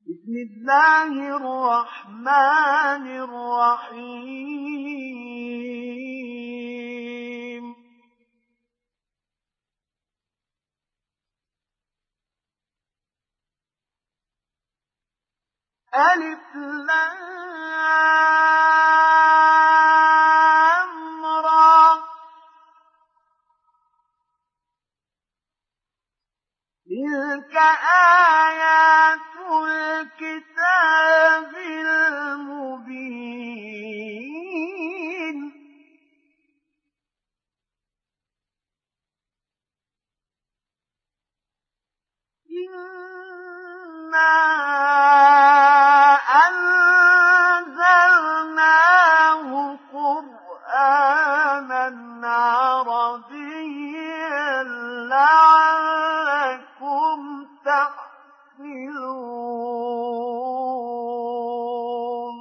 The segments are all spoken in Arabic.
بسم الله الرحمن الرحيم ألف لام را تلك آيات الكتاب المبين إنا أنزلناه قرآنا عربيا لعلكم تعقلون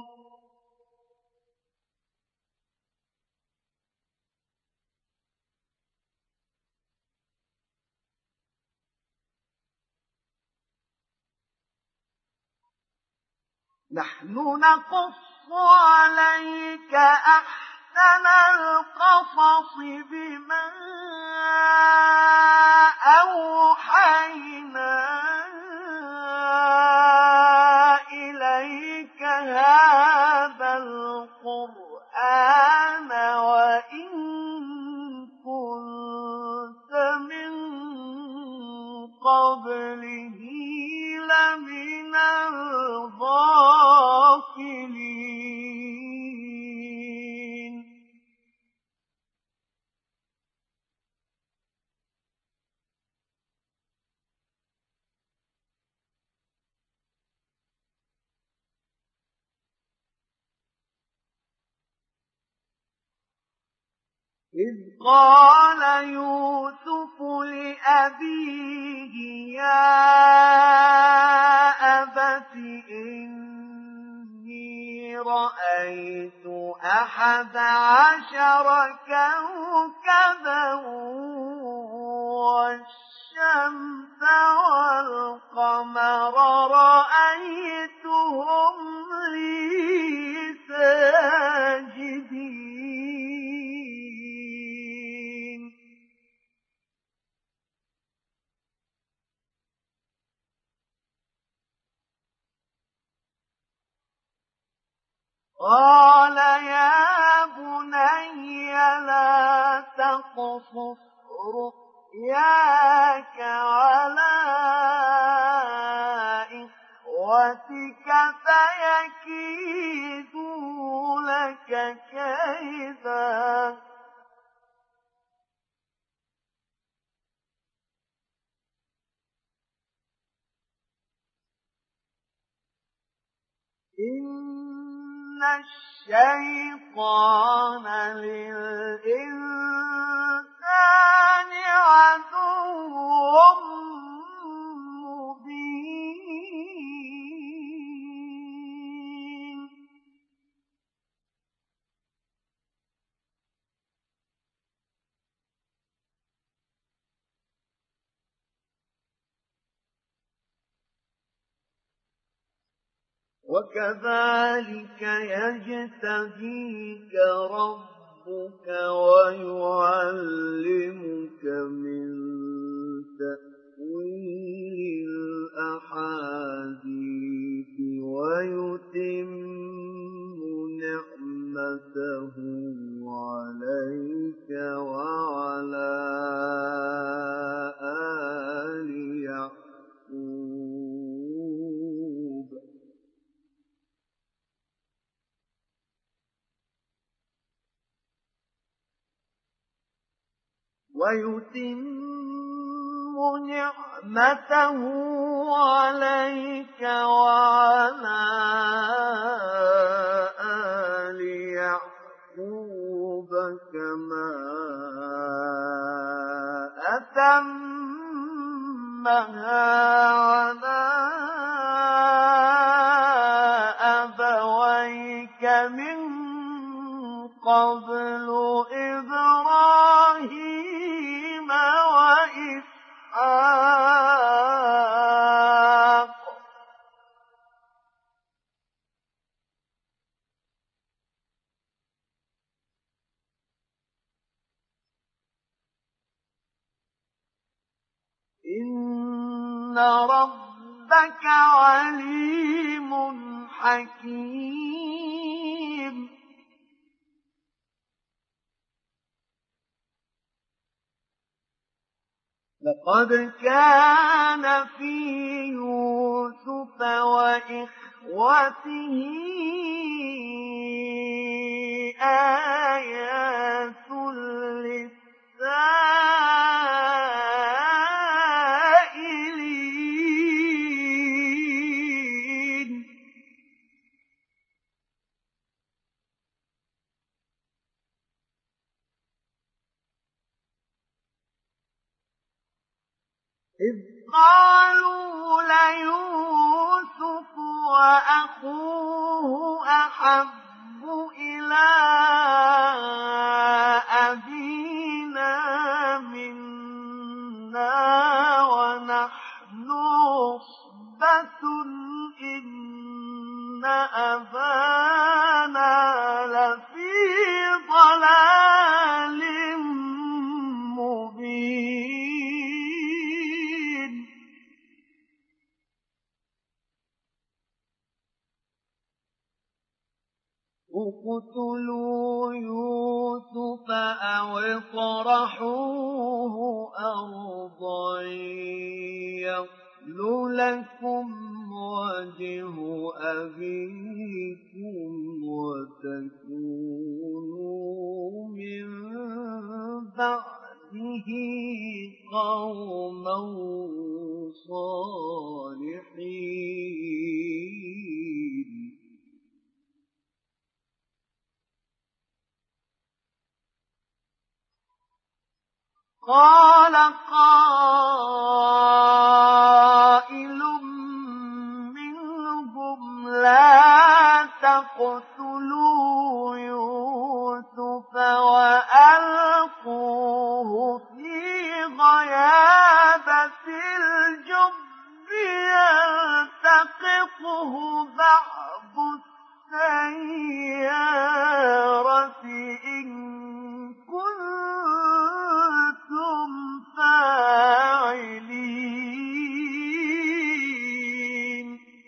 نحن نقص عليك أحسن القصص بما أوحينا إليك هذا القرآن وإن كنت من قبله لمن الغافلين إذ قال يوسف لأبيه يا أبت إني رأيت 11 كوكبا والشمس والقمر رأيتهم لي ساجدين قال يا بني لا تقصص رؤياك على إخوتك فيكيدوا لك كيدا إن الشيطان للإنسان عدو مبين وكذلك يجتبيك ربك ويعلمك من تأويل الأحاديث ويتم نعمته عليك وعلى آل يعقوب ويتم نعمته عليك وعلى آل يعقوب كما أتمها على أبويك من قبل إبراهيم وإسحاق إن ربك عليم حكيم. لقد كان في يوسف وإخوته آيات للسائلين. إذ قالوا ليوسف وأخوه أحب إلى أبينا منا ونحن عصبة إن أبانا لفي ضلال مبين. اقتلوا يوسف أو اطرحوه أرضا يخل لكم وجه أبيكم وتكونوا من بعده قوما صالحين. قال قائل منهم لا تقتلوا يوسف وألقوه في غيابة الجب يلتقطه بعض السيارة إن كنتم فاعلين.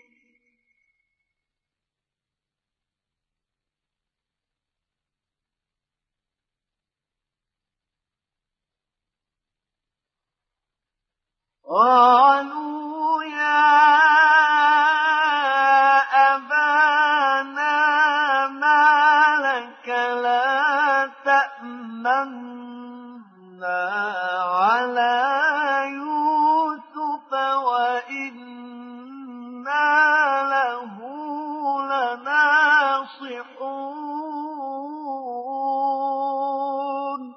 قالوا يا أبانا ما لك لا تأمنا على يوسف وإنا له لناصحون.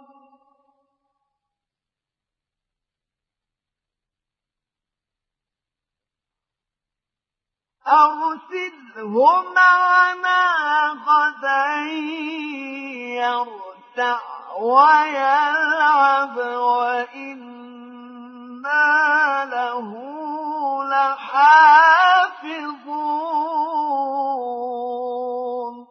أرسله معنا غدا يرتع ويلعب وإنا له لحافظون.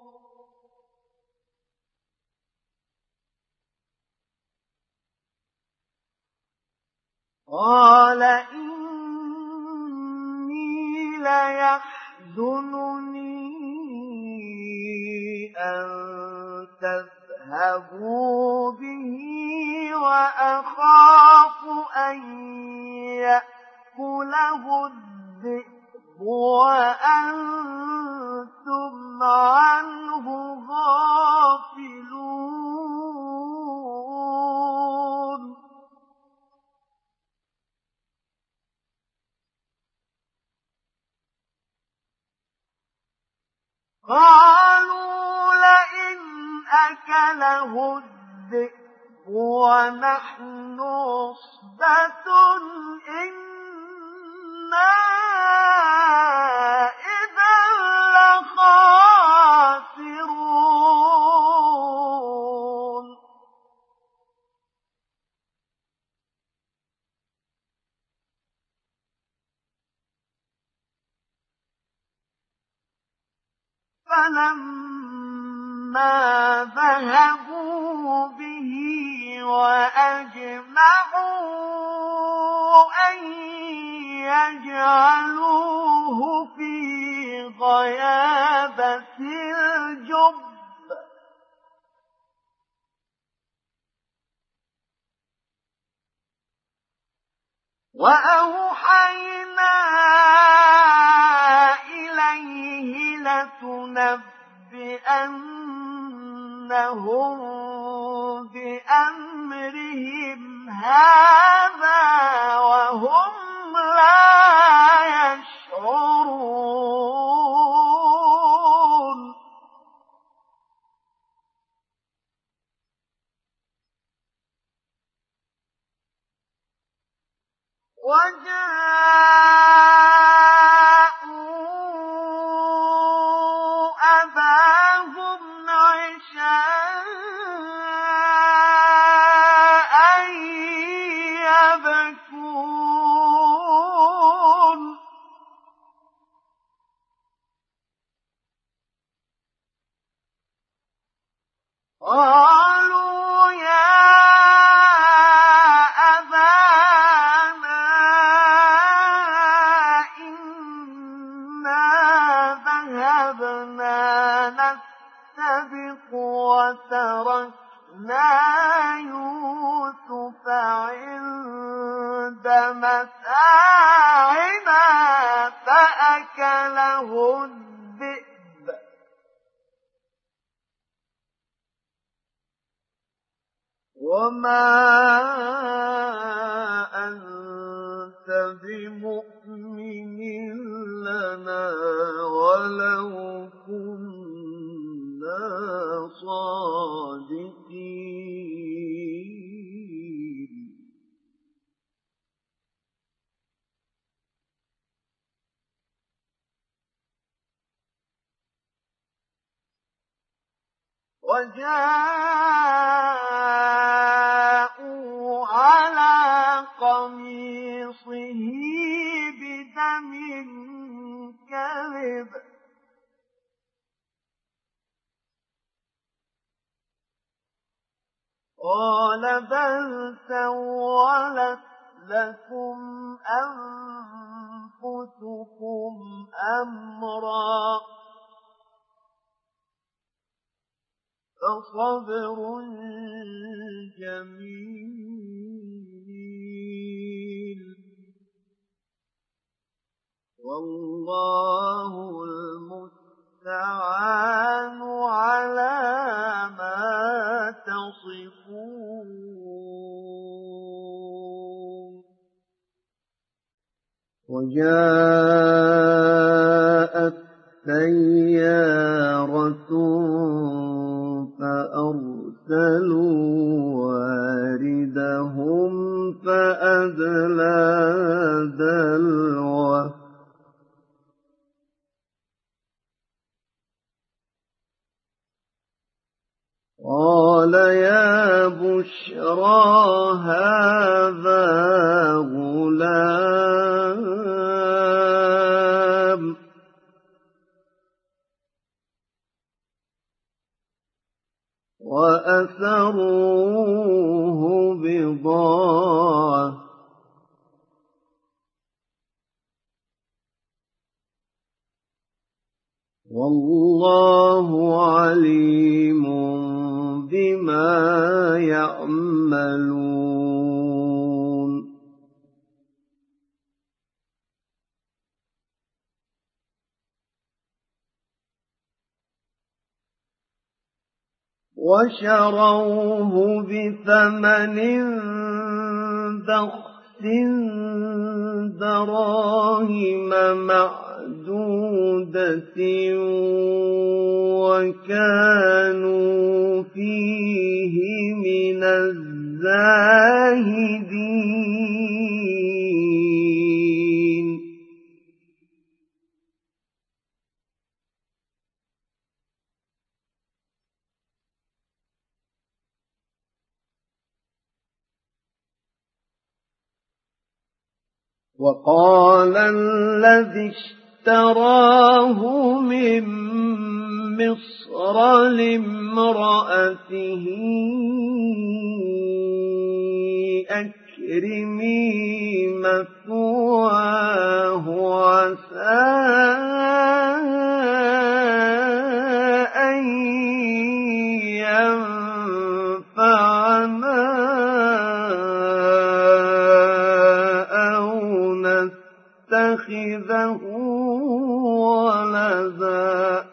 قال إني ليحزنني أن تذهبوا به وأخاف أن يأكله الذئب وأنتم عنه غافلون. قالوا لئن أكله الذئب ونحن عصبة إنا إذا لخاسرون. فلما ذهبوا به وأجمعوا أن يجعلوه في غيابة الجب وأوحينا إليه لتنبئنهم بأمرهم هذا وهم لا يشعرون وجاءوا أباهم عشاء يبكون قالوا يا أبانا إنا ذهبنا نستبق وتركنا يوسف عند متاعنا فأكله الذئب وما أنت بمؤمن لنا ولو كنا صادقين وجاءوا على قميصه بدم كذب قال بل سولت لكم أنفسكم أمرا فصبر جميل والله المستعان على ما تصفون وجاءت سيارة فأرسلوا واردهم فأدلى دلوه قال يا بشرى هذا غلام وأسروه بضاعة والله عليم بما يعملون وشروه بثمن بخس دراهم معدودة وكانوا فيه من الزاهدين وقال الذي اشتراه من مصر لامرأته أكرمي مجرمي مثواه عسى أن ينفعنا أو نتخذه ولدا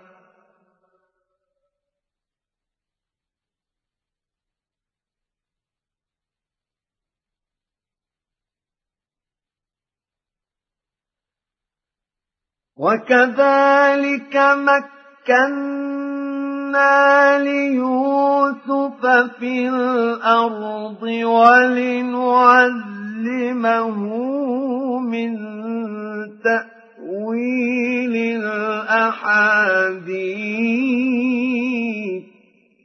وكذلك مكنا ليوسف في الأرض ولنعلمه من تأويل الأحاديث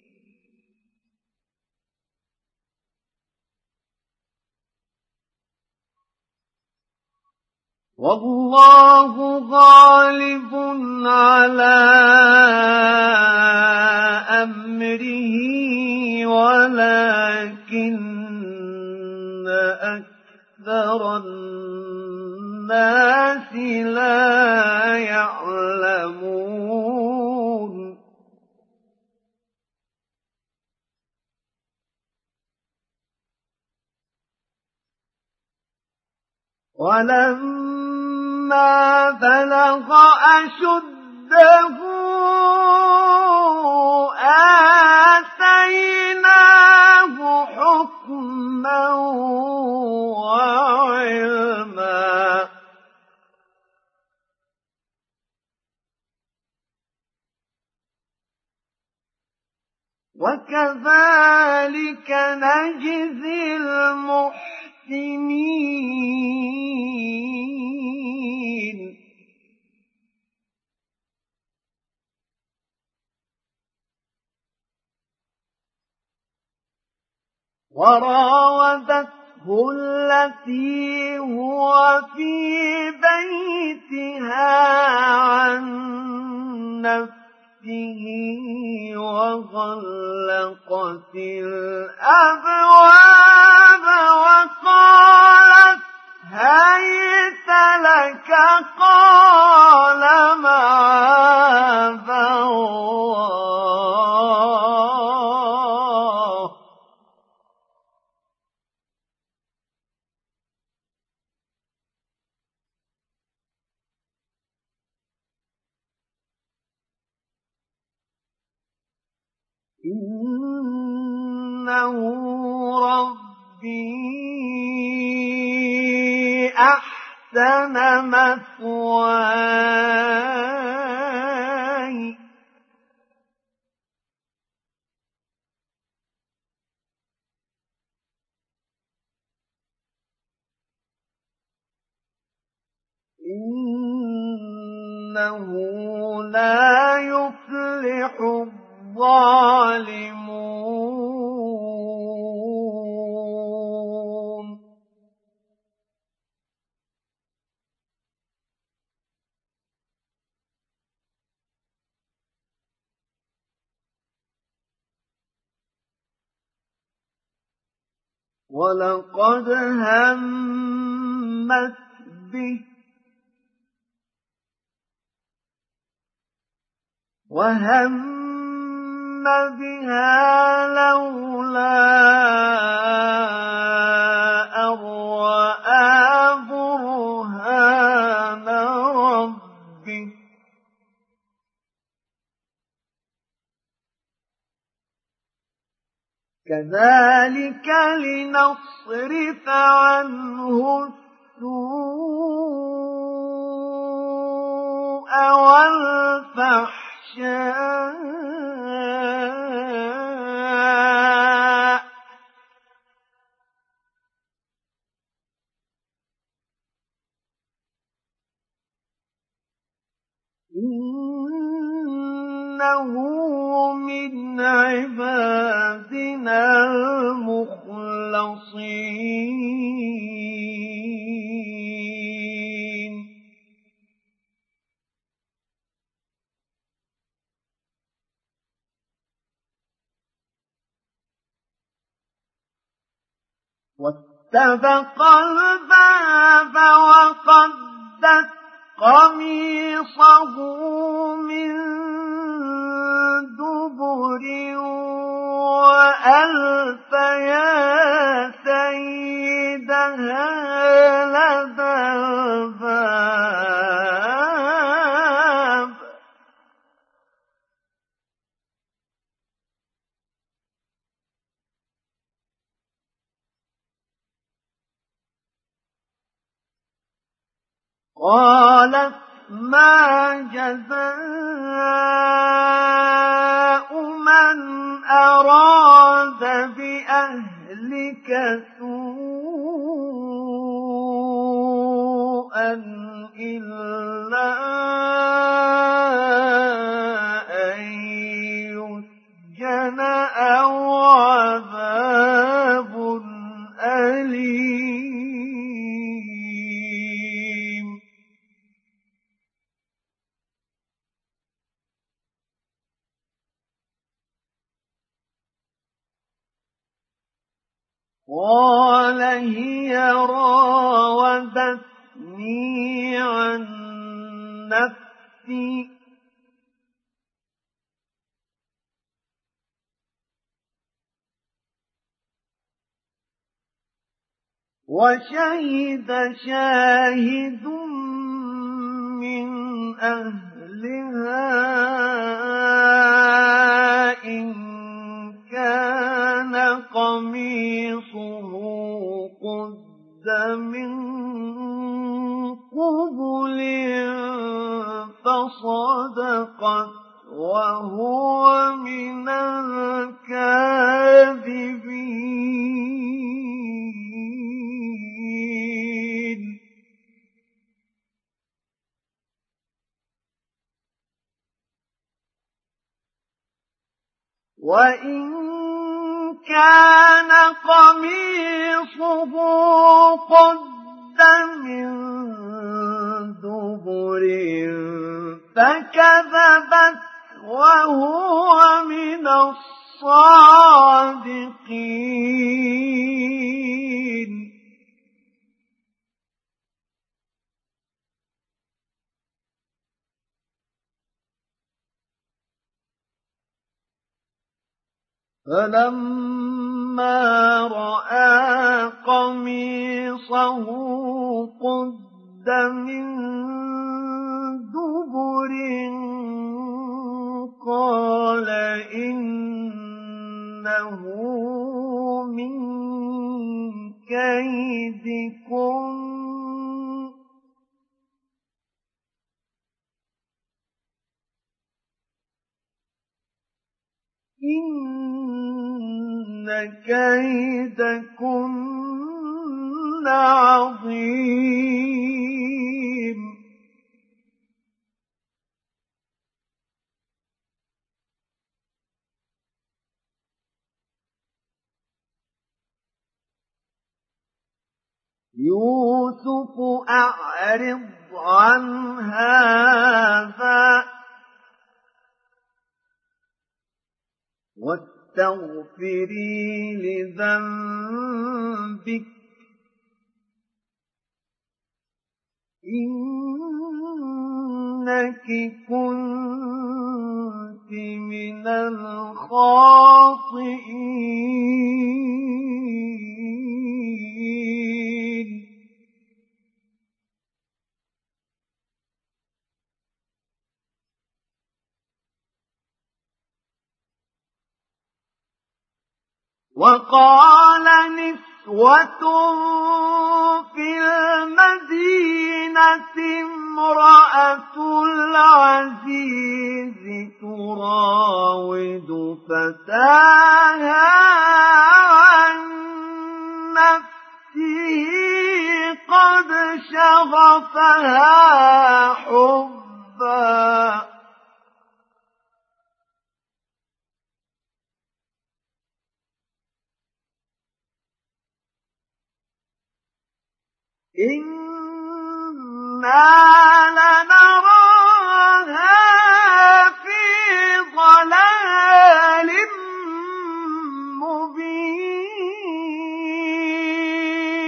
والله غالب على أمره ولكن أكثر الناس لا يعلمون ولما بلغ أشده آتيناه حكما وعلما وكذلك نجزي المحسنين وراودته التي هو في بيتها عن نفسه وغلقت الأبواب وقالت هيت لك قال معاذ الله إنه ربي أحسن مثواي إنه لا يفلح الظالمون ولقد همت به وهم بها لولا أن رأى برهان ربه كذلك لنصرف عنه السوء والفحشاء إنه من عبادنا المخلصين فاستبق الباب وقدت قميصه من دبر وألف يا سيدها لدى الباب قالت ما جزاء من أراد بأهلك سوءا إلا أن يسجن أو عذاب أليم. قال هي راودتني عن نفسي وشهد شاهد من أهلها إن كان قميصه قد من قبل فصدقت وهو من الكاذبين. وإن كان قميصه قد من دبر فكذبت وهو من الصادقين. فلما رأى قميصه قد من دبر قال إنه من كيدكم إن كيدكن عظيم. يوسف أعرض عن هذا واستغفري لذنبك إنك كنت من الخاطئين. وقال نسوة في المدينة امرأة العزيز تراود فتاها عن نفسه قد شغفها حبا إنا لنراها في ضلال مبين.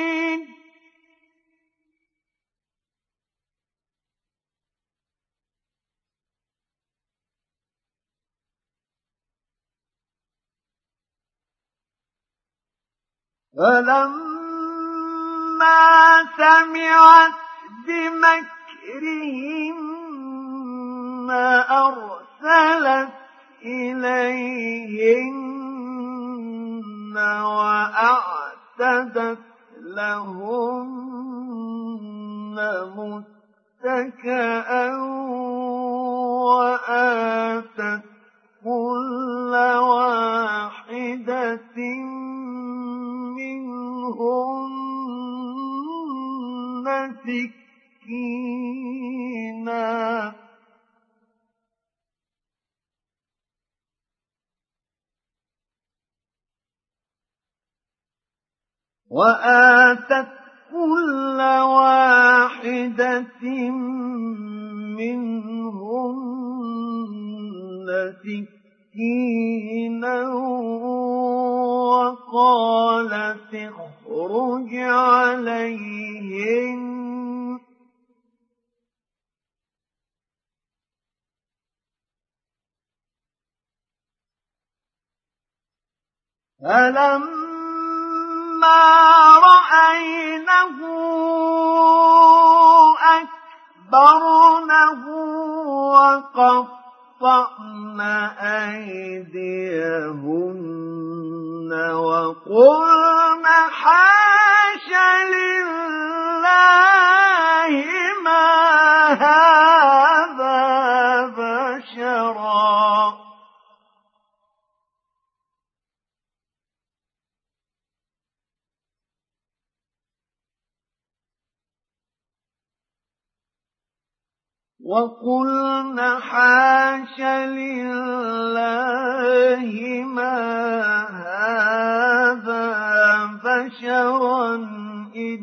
فلما سمعت بمكرهن أرسلت إليهن وأعتدت لهن متكئا وآتت كل واحدة منهن سكينا وقالت اخرج عليهن فلما رأينه أكبرنه وقطعن أيديهن وقلن حاش لله ما هذا بشرا وقلن حاش لله ما هذا بشرا إن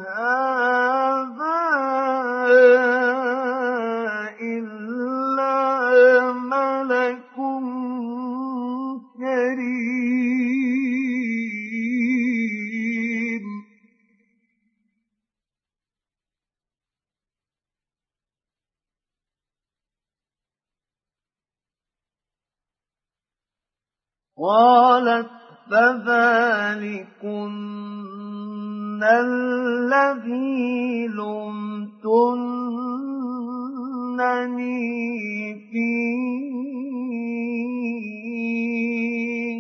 هذا إلا ملك كريم قالت فذلكن الذي لمتنني فيه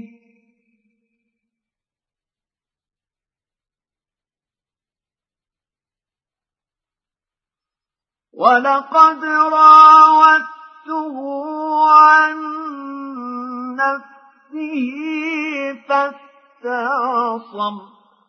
ولقد راودته عن نفسه فاستعصم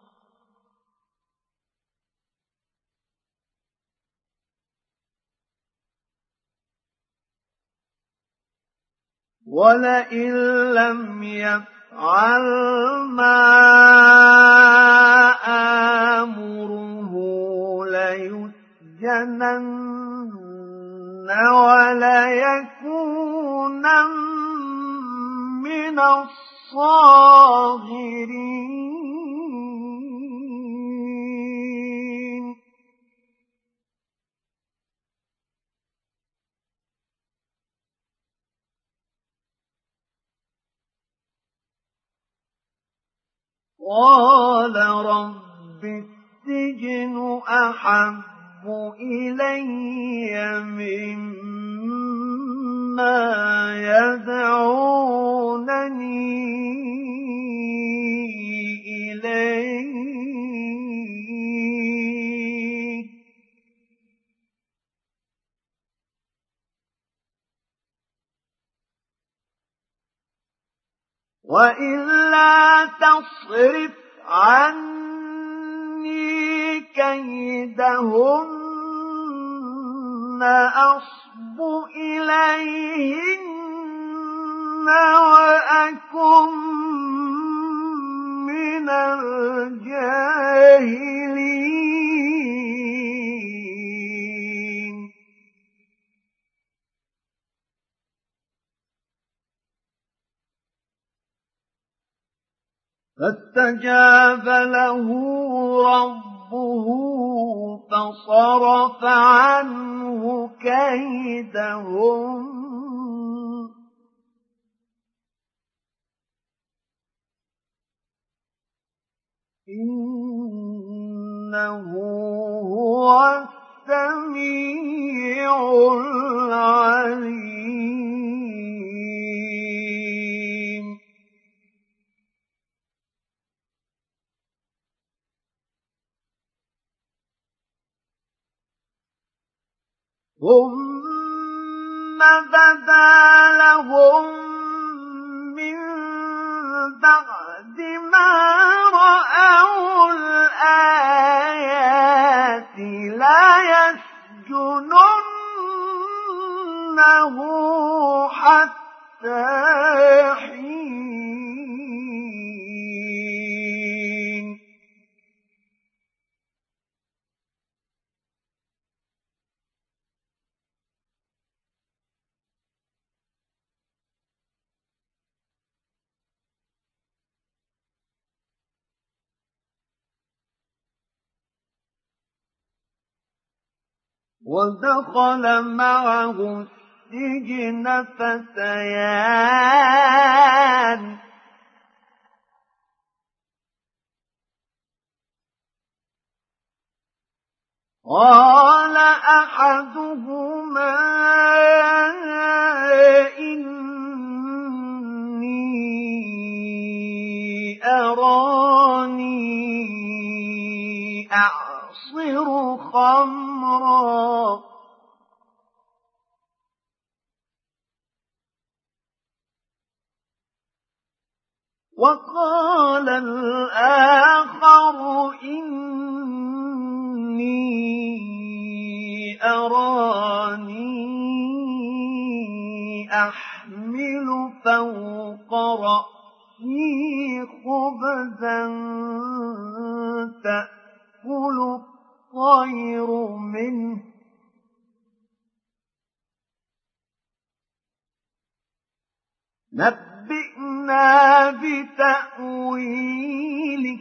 ولئن لم يفعل ما آمره ليسجنن وليكونا من الصاغرين قال رب السجن أحب إلي مما يدعونني إليه وإلا تصرف عني كيدهن أصب إليهن وأكن من الجاهلين فاستجاب له ربه فصرف عنه كيدهم إِنَّهُ هُوَ السَّمِيعُ الْعَلِيمُ. ثُمَّ بَدَا لَهُم مِّن بَعْدِ مَا رَأَوُا الْآيَاتِ لَيَسْجُنُنَّهُ حَتَّىٰ حِينٍ. وَدَخَلَ مَعَهُ السِّجْنَ فَتَيَانِ ۖ قَالَ أَحَدُهُمَا إِنِّي أَرَانِي أَعْصِرُ خَمْرًا، وَقَالَ الْآخَرُ إِنِّي أَرَانِي أَحْمِلُ فَوْقَ رَأْسِي خُبْزًا تَأْكُلُ الطَّيْرُ مِنْهُ، نَبِّئْنَا بِتَأْوِيلِهِ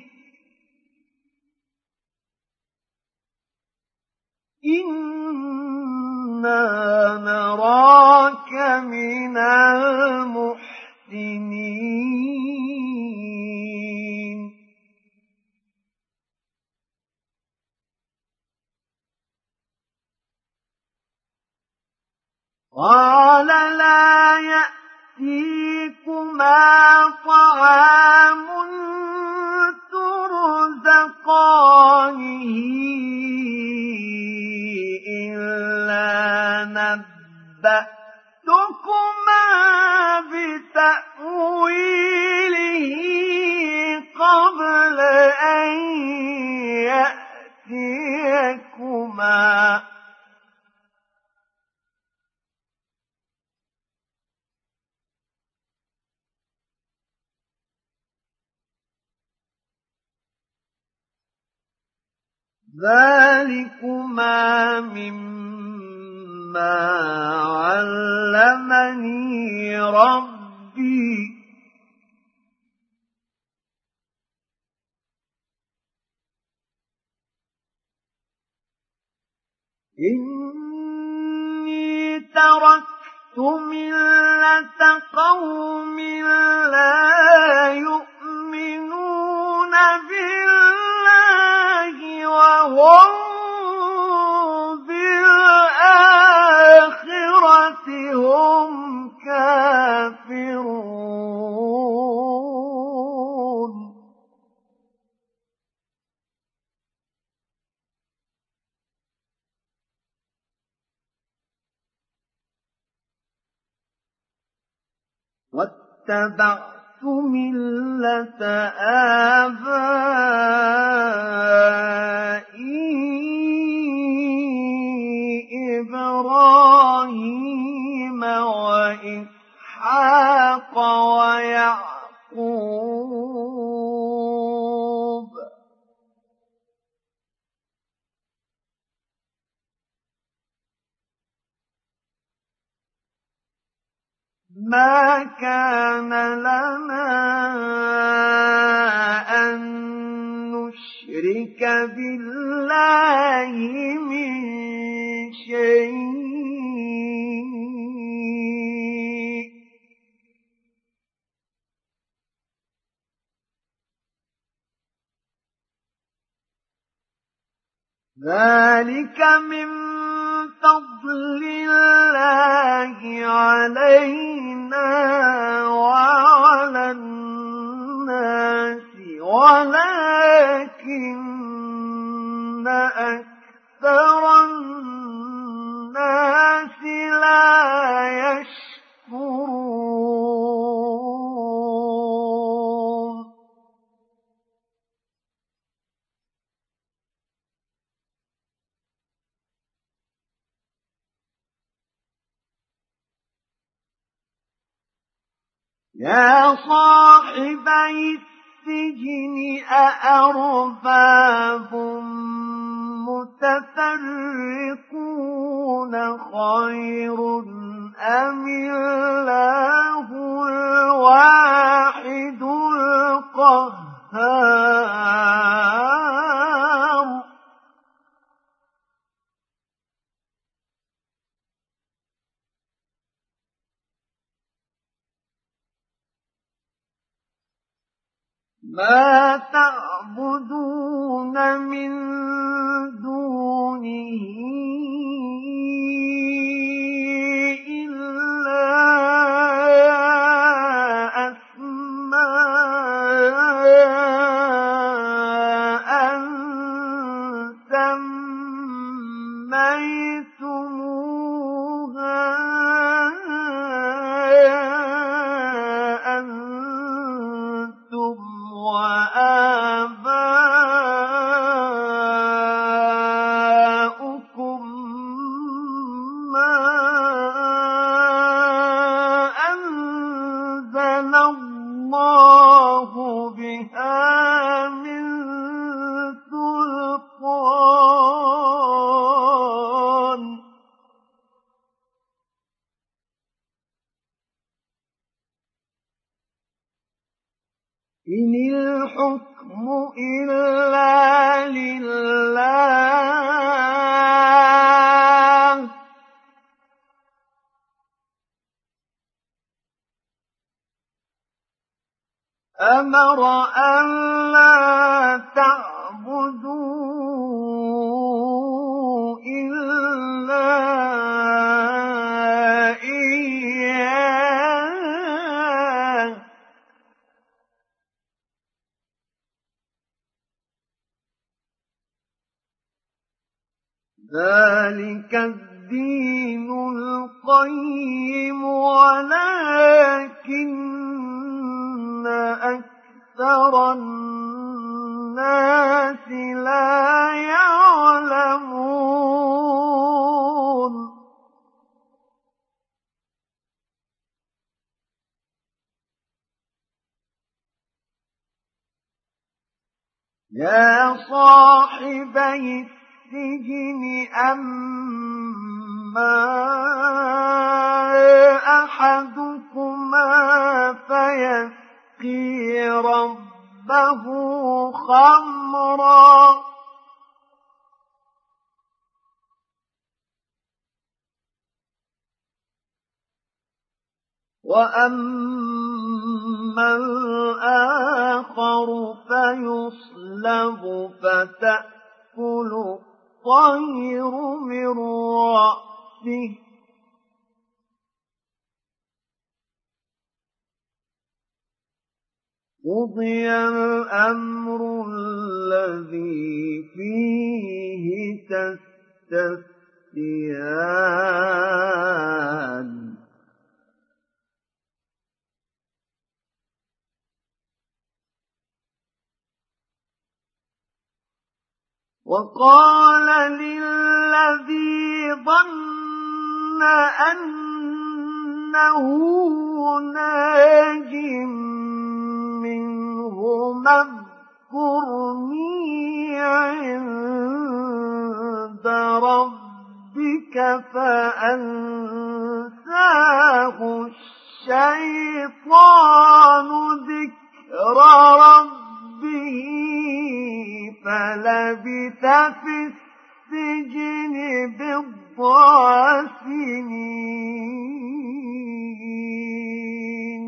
إِنَّا نَرَاكَ مِنَ الْمُحْسِنِينَ. قَالَ لَا يَأْتِيكُمَا طَعَامٌ تُرْزَقَانِهِ إِلَّا نَبَّأْتُكُمَا بِتَأْوِيلِهِ قَبْلَ أَن يَأْتِيَكُمَا ۚ ذَٰلِكُمَا مِمَّا عَلَّمَنِي رَبِّي ۚ إِنِّي تَرَكْتُ مِلَّةَ قَوْمٍ لَّا يُؤْمِنُونَ بِاللَّهِ وَهُم بِالْآخِرَةِ هُمْ كَافِرُونَ. وَاتَّبَعْتُ مِلَّةَ آبَائِي إِبْرَاهِيمَ وَإِسْحَاقَ وَيَعْقُوبَ ۚ مَا كَانَ لَنَا أَن نُّشْرِكَ بِاللَّهِ مِن شَيْءٍ ۚ ذلك من فضل الله علينا وعلى الناس ولكن أكثر الناس لا يشكرون يا صاحبي السجن أأرباب متفرقون خير أم الله الواحد القهار ما تعبدون من دونه إلا أسماء سميتموها أنتم وآباؤكم ما أنزل الله بها من سلطان إن الحكم إلا لله أمر أن لا تعبدوا إلا إياه ذلك الدين القيم ولكن أكثر الناس لا يعلمون يا صاحبي السجن أما أحدكما فيسقي ربه خمرا وأما الآخر فيصلب فتأكل الطير من رأسه قضي الأمر الذي فيه تستفتيان وقال للذي ظن أنه ناج منهما اذكرني عند ربك فأنساه الشيطان ذكر ربه فلبث في السجن بضع سنين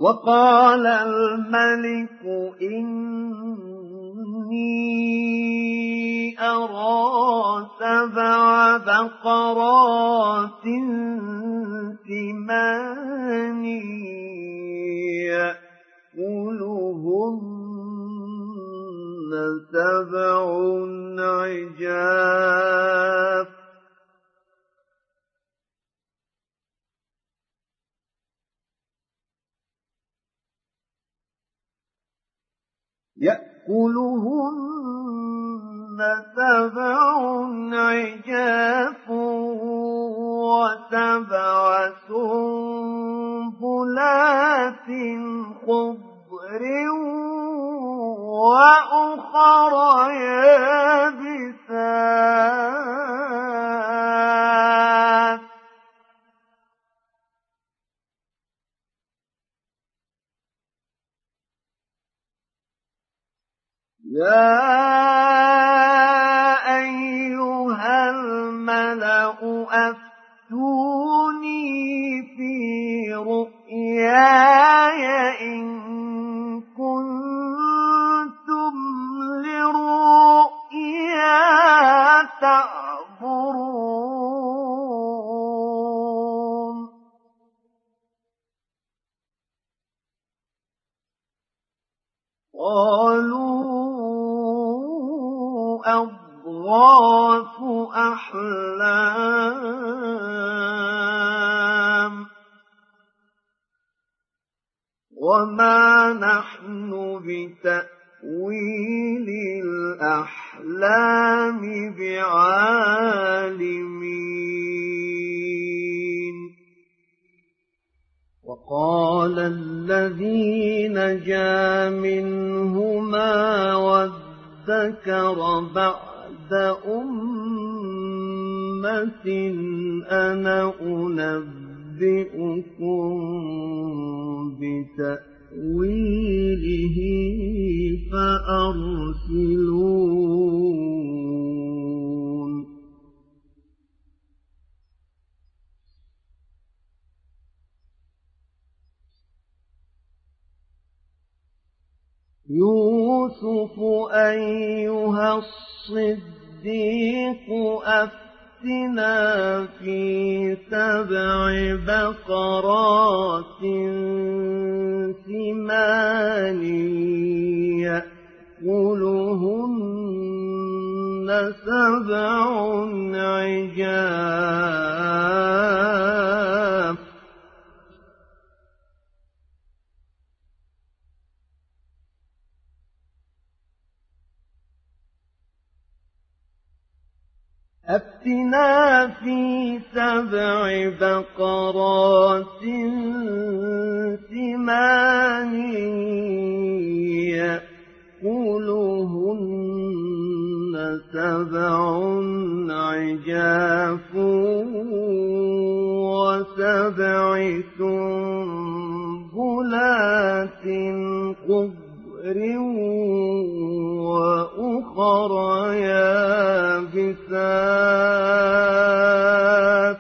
وقال الملك إني أرى 7 بقرات سمان يأكلهن 7 عجاف و7 سنبلات خضر وأخر يابسات يا أيها الملأ أفتوني في رؤياي إن كنتم للرؤيا تعبرون قالوا أضغاث أحلام وما نحن بتأويل الأحلام بعالمين وقال الذي نجا منهما وادكر بعد أمة أنا أنبئكم بتأويله فأرسلون يوسف أيها الصديق أفتنا في 7 بقرات سمان يأكلهن 7 عجاف أفتنا في 7 بقرات سمان يأكلهن 7 عجاف و7 سنبلات خضر وأخر يابسات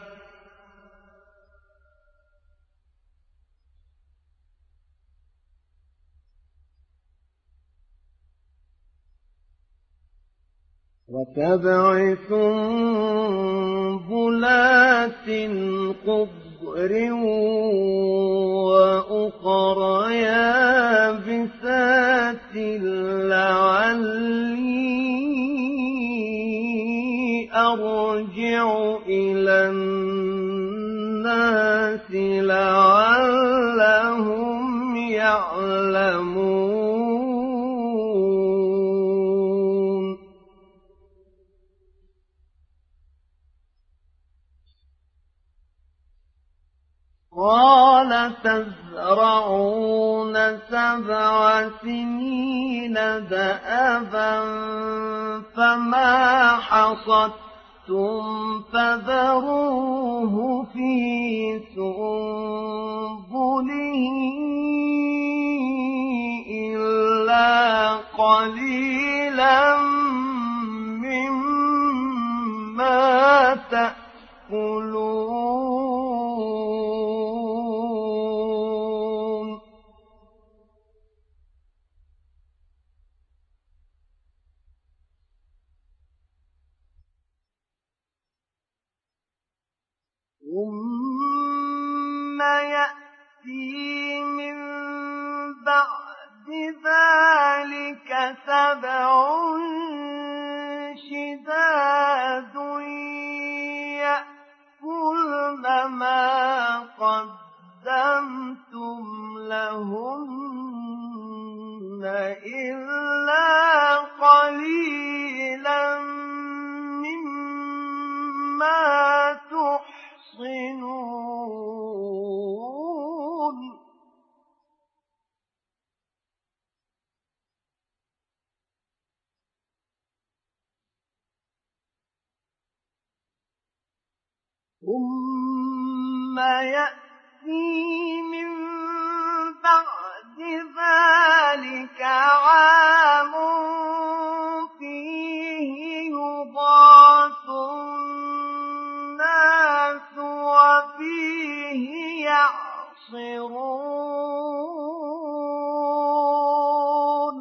و7 سنبلات خضر وأخر يابسات لعلي أرجع إلى الناس لعلهم يعلمون قال تزرعون 7 سنين دأبا فما حصدتم فذروه في سنبله إلا قليلا مما تأكلون ثم يأتي من بعد ذلك 7 شداد يأكلن ما قدمتم لهن إلا قليلا مما تحصنون ثم يأتي من بعد ذلك عام فيه يغاث الناس وفيه يعصرون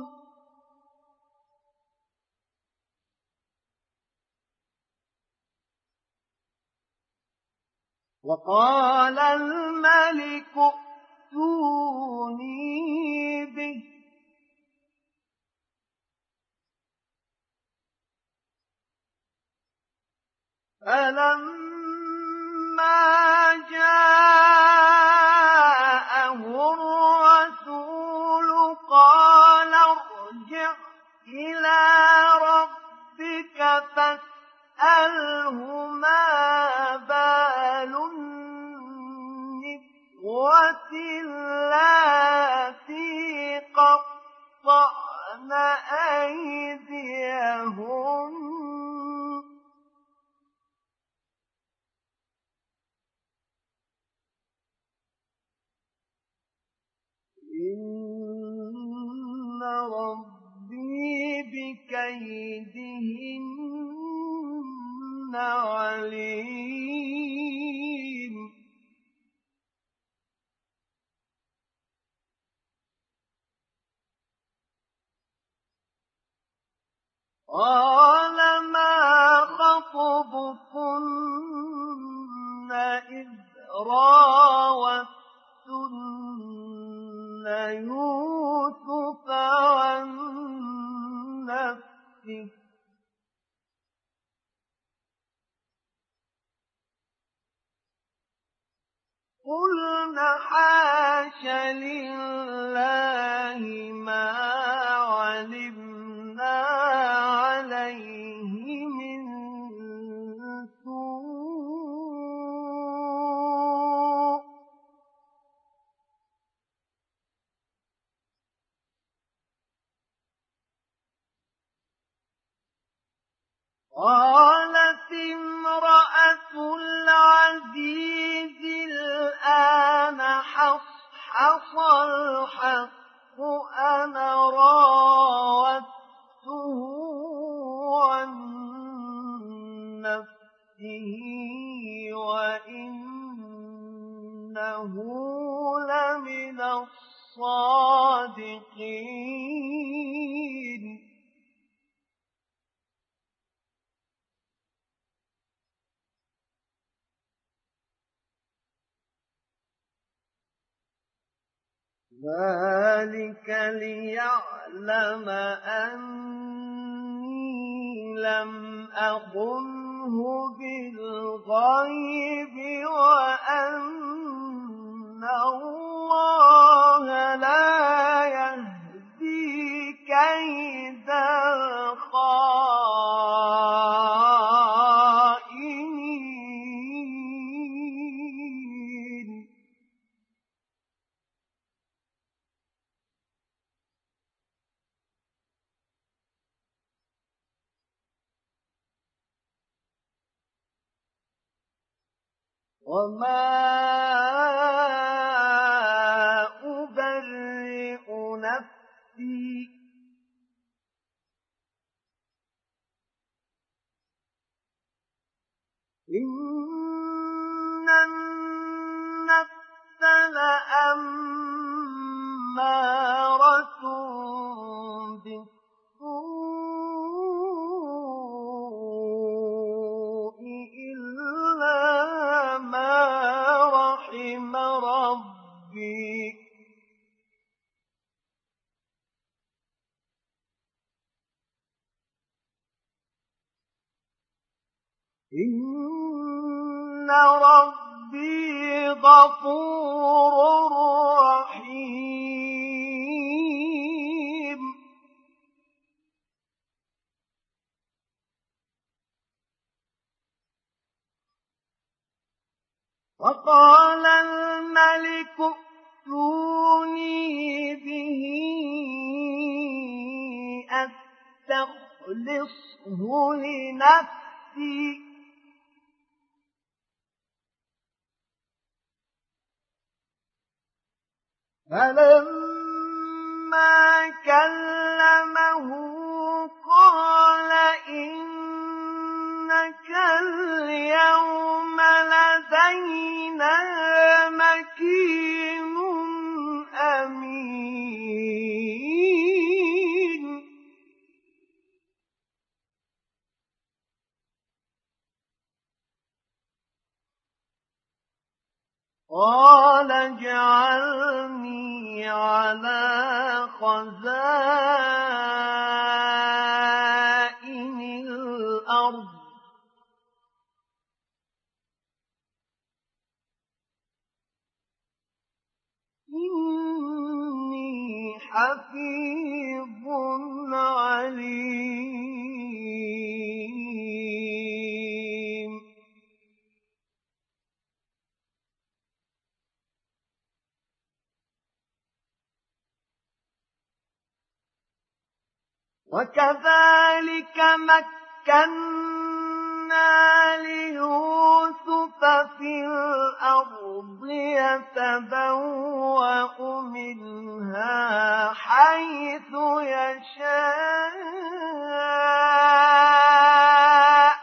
وقال الملك ائتوني به فلما جاءه الرسول قال ارجع إلى ربك فاسأله ما بال النسوة اللاتي قطعن أيديهن إن ربي بكيدهن عليم قال ما خطبكن إذ راوتن يوسف عن نفسه قلنا حاش لله ما علمنا عليه من سوء قالت امرأة العزيز الآن حصحص الحق أنا راودته عن نفسه وإنه لمن الصادقين ذلك ليعلم أني لم أخنه بالغيب وأن الله لا يهدي كيد الخائنين وما أبرئ نفسي إن النفس لأمارة بالسوء إلا ما إن ربي غفور رحيم وقال الملك ائتوني به أستخلصه لنفسي فلما كلمه قال إنك اليوم لدينا مكين أمين قال اجعلني على خزائن الأرض إني حفيظ عليم وكذلك مكنا ليوسف في الأرض يتبوأ منها حيث يشاء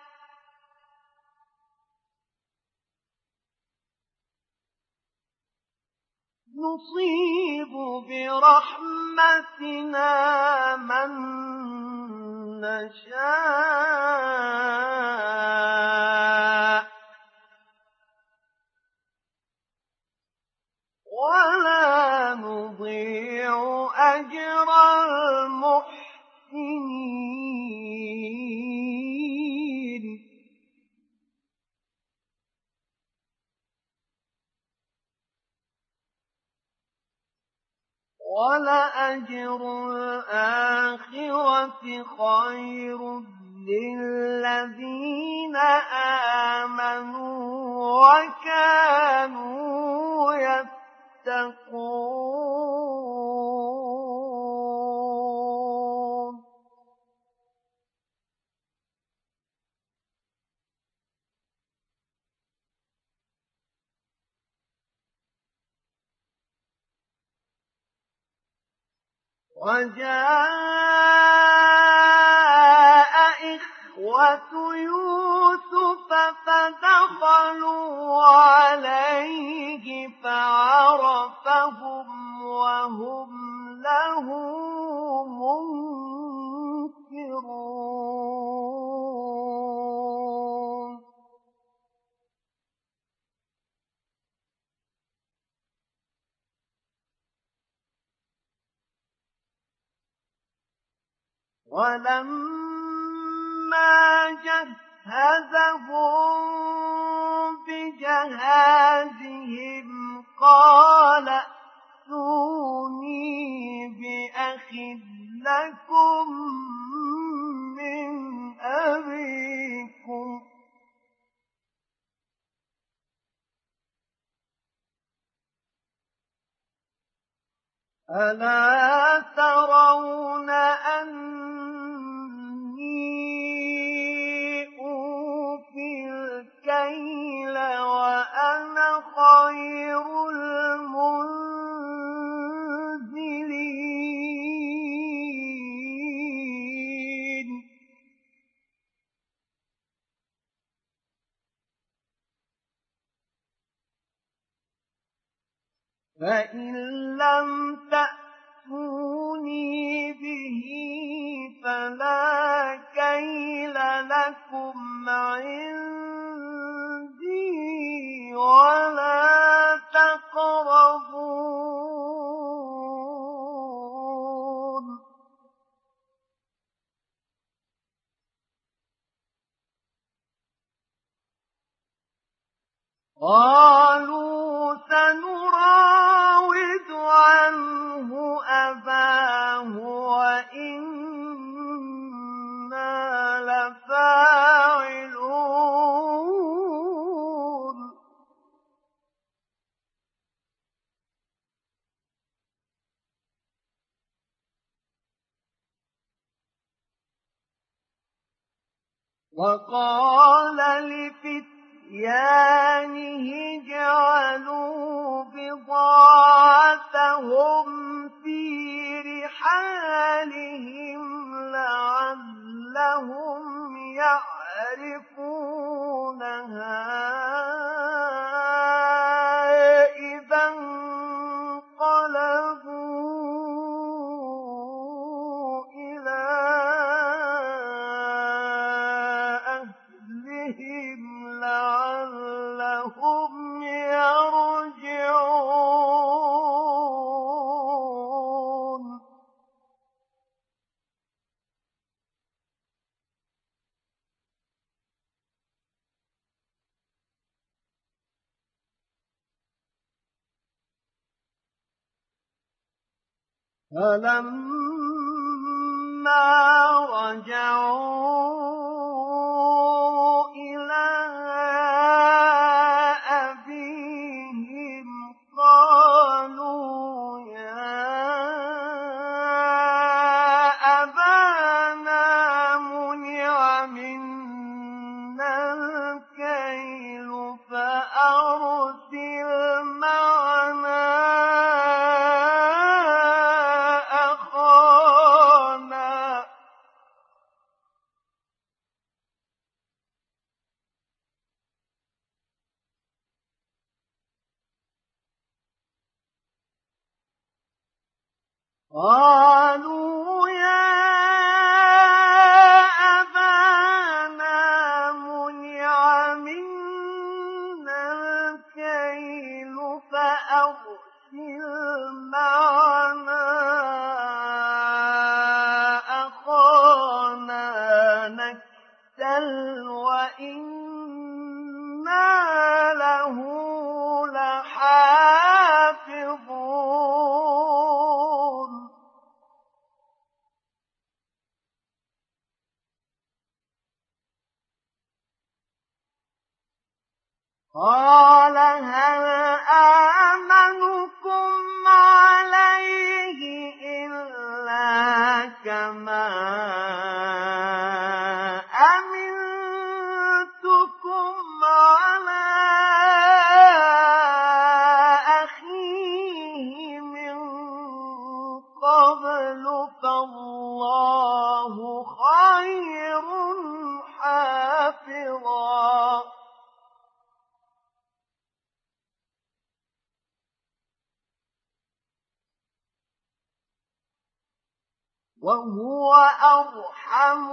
نصيب برحمتنا من نشاء ولا نضيع أجر المحسنين ولأجر الآخرة خير للذين آمنوا وكانوا يتقون وجاء إخوة يوسف فدخلوا عليه فعرفهم وهم له منكرون ولما جهزهم بجهازهم قال ائتوني بأخ لكم من أبيكم ألا ترون أني أوفي الكيل وأنا خير المنزلين فإن لم تأتوني به فلا كيل لكم عندي ولا تقربون قالوا سنراود عنه أباه وإنا لفاعلون وقال لفتيانه اجعلوا بضاعتهم في رحالهم لعلهم يعرفونها إذا انقلبوا إلى أهلهم لعلهم يرجعون فلما رجعوا إلى أبيهم قالوا يا أبانا منع منا الكيل فأرسل معنا أخانا قالوا يا أبانا منع منا الكيل فأرسل معنا أخانا نكتل وإنا له لحافظون قال هل آمنكم عليه إلا كما أمنتكم على أخيه من قبل فالله خير حافظا وهو أرحم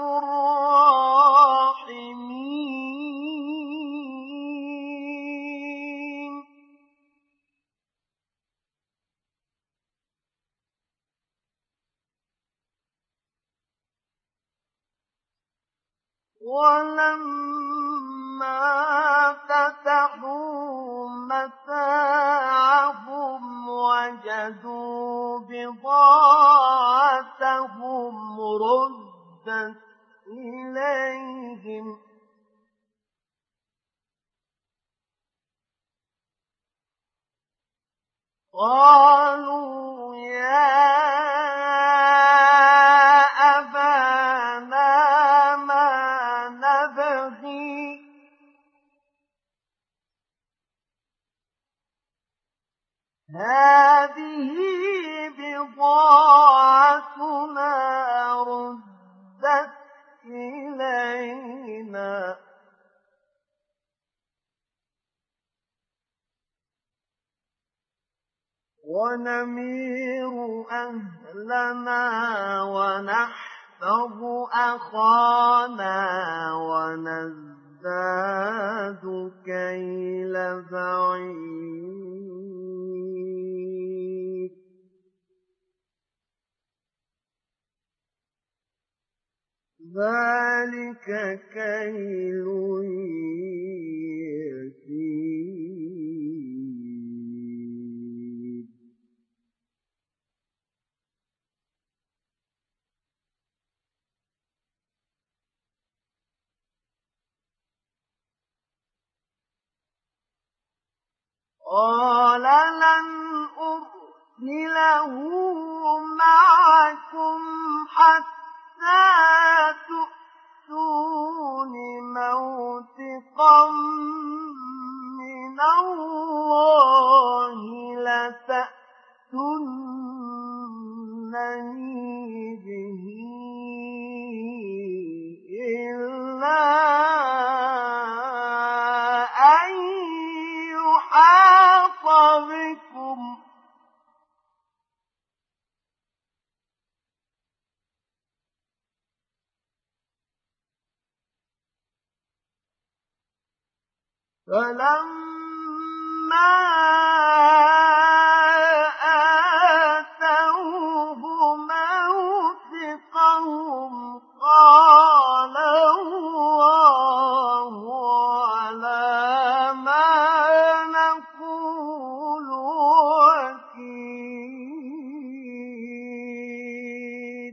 الراحمين ولما فتحوا متاعهم وجدوا بضاعتهم ردت إليهم قالوا يا أبانا ما نبغي هذه بضاعتنا ردت إلينا ونمير أهلنا ونحفظ أخانا ونزداد كيل بعير ذلك كيل يسير قال لن أرسله معكم حتى تؤتون موثقا من الله لتأتونني به إلا أن يحاط بكم فلما آتوه موثقهم قال الله على ما نقول وكيل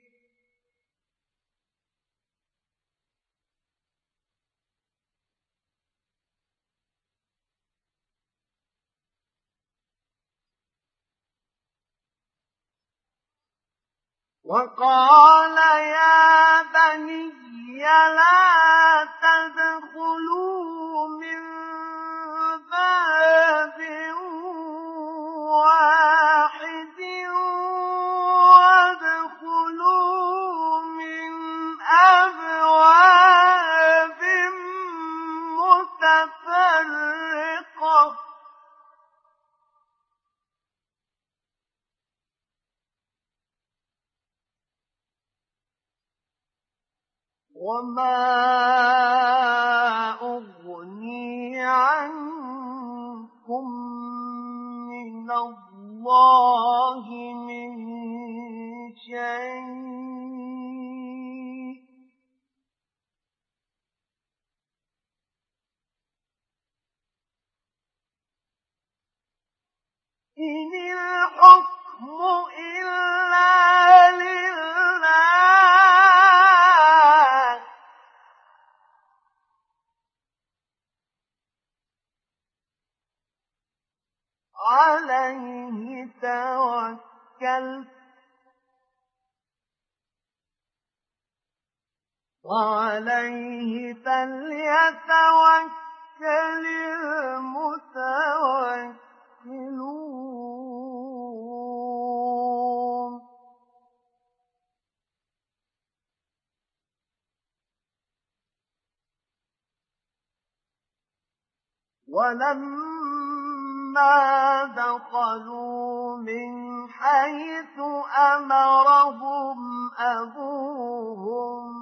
وقال يا بني لا تدخلوا من باب واحد وادخلوا من أبواب متفرقة وما أغني عنكم من الله من شيء إن الحكم إلا لله عليه توكلت وعليه فليتوكل المتوكلون ولما دخلوا من حيث أمرهم أبوهم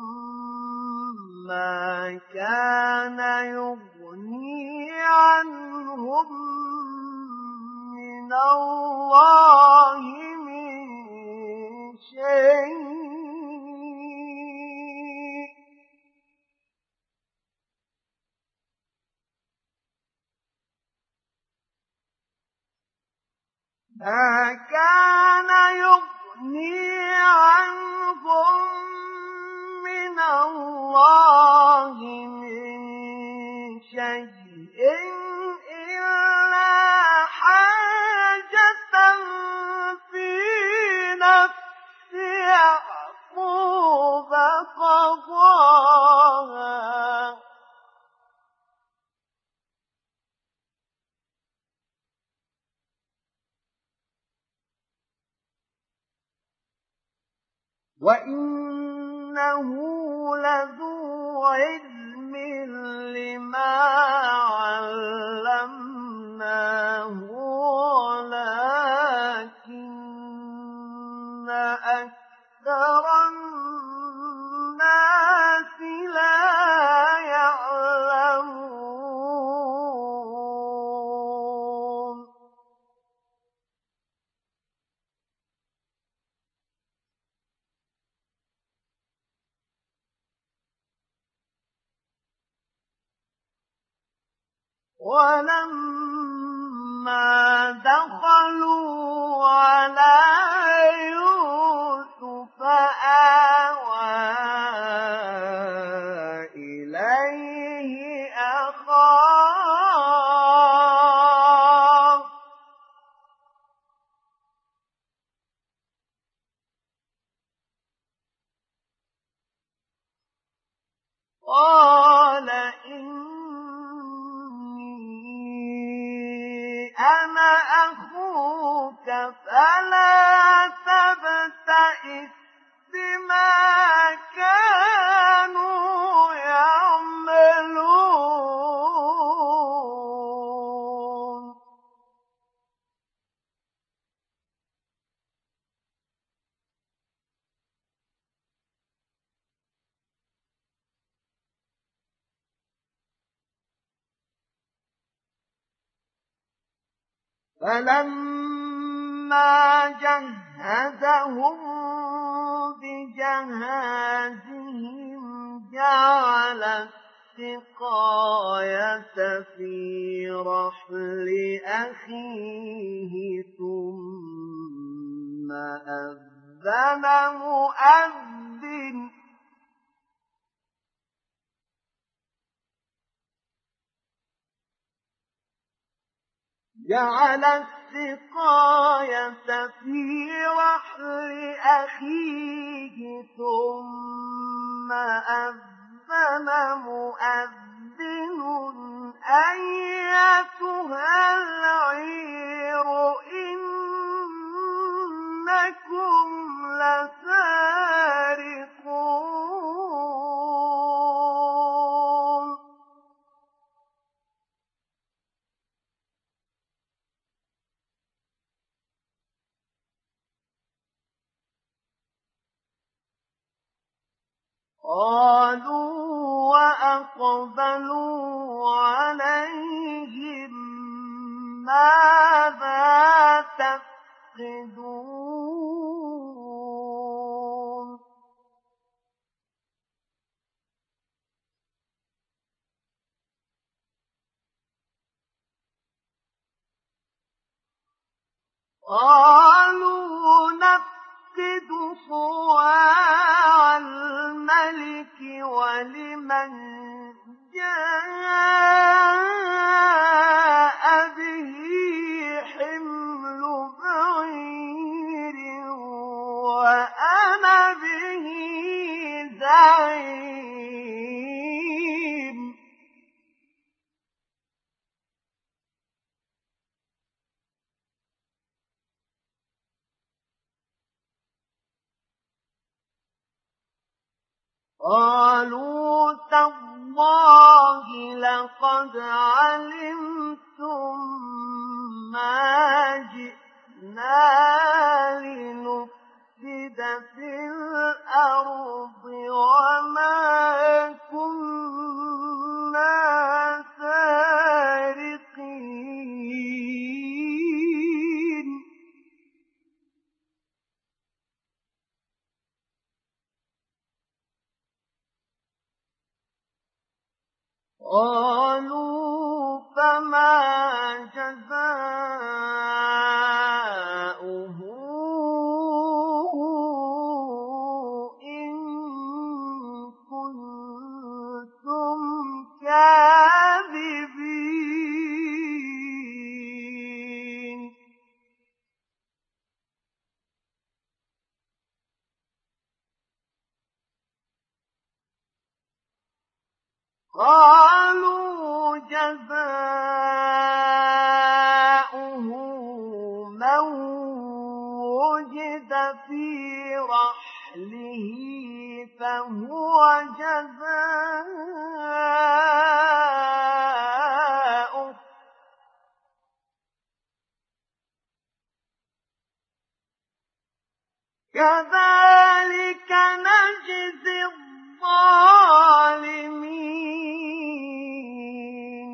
ما كان يغني عنهم من الله من شيء ما كان يغني عنهم من الله من شيء إلا حاجة في نفس يعقوب قضاها وإنه لذو علم لما علمناه ولكن أكثر الناس لا يعلمون ولما دخلوا على يوسف آوى إليه أخاه أنا أخوك فلا تبتئس بما كانوا يعملون فلما جهزهم بجهازهم جعل السقاية في رحل أخيه ثم أذن مؤذن جعل السقاية في رحل أخيه ثم أذن مؤذن أيتها العير إنكم لسارقون قالوا وأقبلوا عليهم ماذا تفقدون قالوا نفقد صواع الملك ولمن جاء به حمل بعير وأنا به زعيم قالوا تالله لقد علمتم ما جئنا لنفسد في الأرض وما كنا سارقين قالوا فما جزاؤه إن كنتم كاذبين قالوا جزاؤه من وجد في رحله فهو جزاؤه كذلك نجزي الظالمين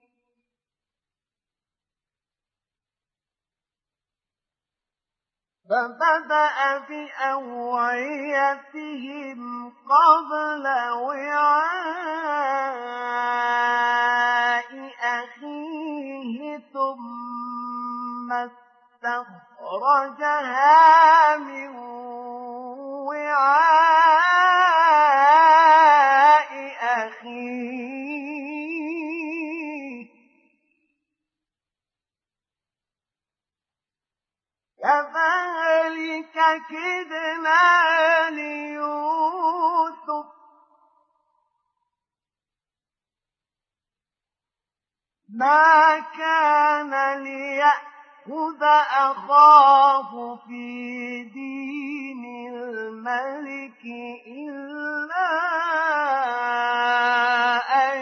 فبدأ بأوعيتهم قبل وعاء أخيه ثم استخرجها من وعاء أخيه كذلك كدنا ليوسف ما كان ليأخذ أخاه في دين الملك إلا أن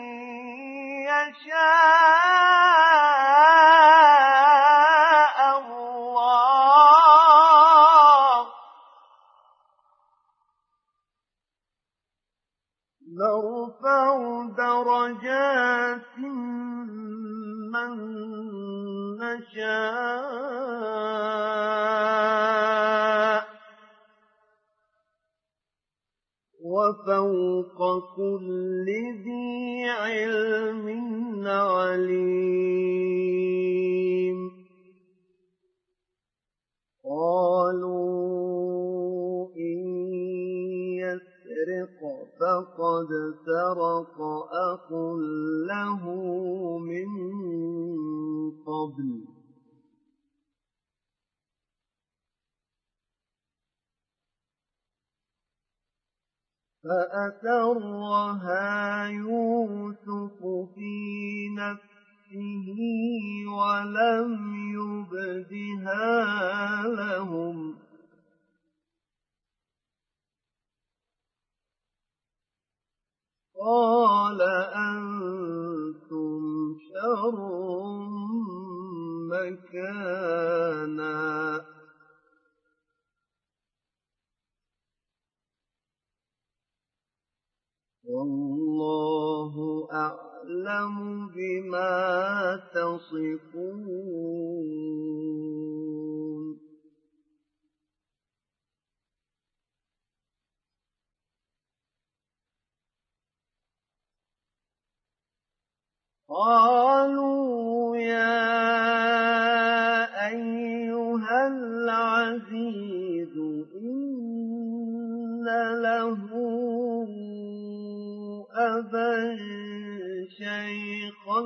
يشاء الله نرفع درجات من نشاء وفوق كل ذي علم عليم قالوا إن يسرق فقد سرق أخ له من قبل فأسرها يوسف في نفسه ولم يبدها لهم قال أنتم شر مكانا والله أعلم بما تصفون قالوا يا أيها العزيز إن له أبا شيخا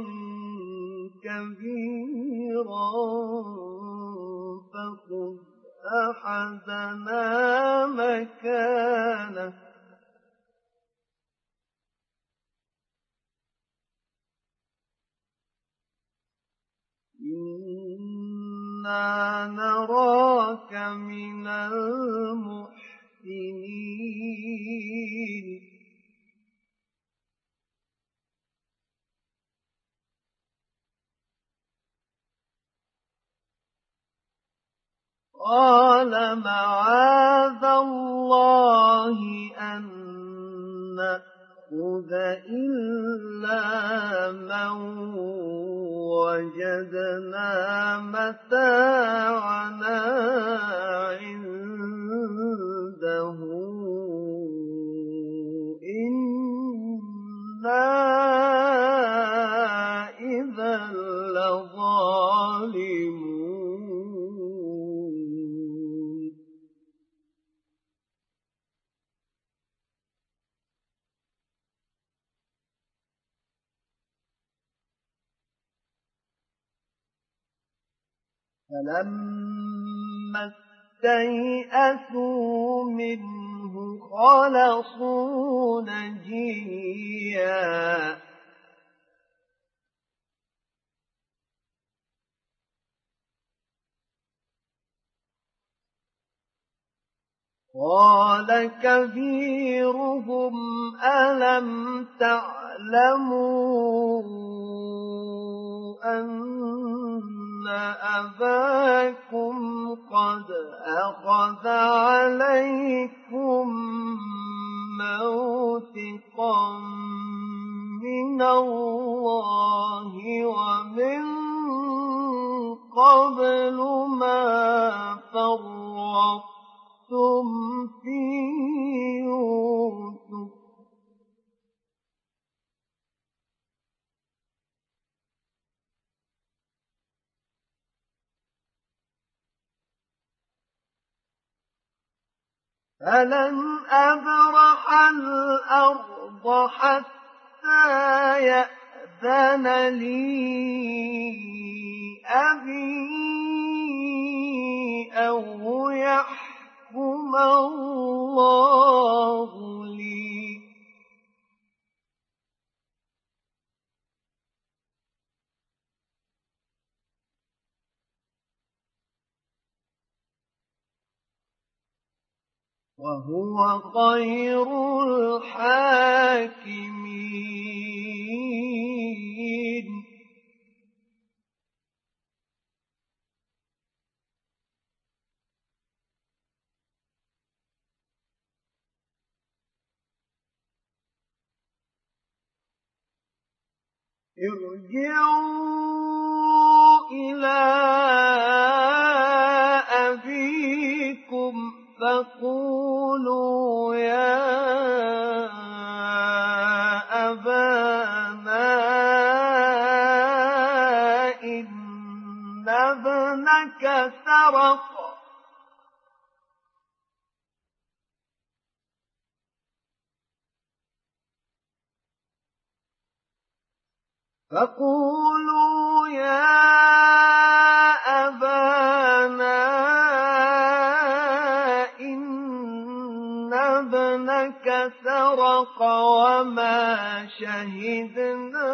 كبيرا فخذ أحدنا مكانه إنا نراك من المحسنين قال معاذ الله أن نأخذ إلا من وجدنا متاعنا عنده إنا إذا لظالمون فلما استيئسوا منه خلصوا نجيا قال كبيرهم ألم تعلموا أن أباكم قد أخذ عليكم موثقا من الله ومن قبل ما فرطتم في يوسف فلن أبرح الأرض حتى يأذن لي أبي أو يحكم الله لي وهو خير الحاكمين. ارجعوا إلى أبيكم فقولوا يا أبانا إن ابنك سرق فقولوا يا أبانا إن ابنك سرق وما شهدنا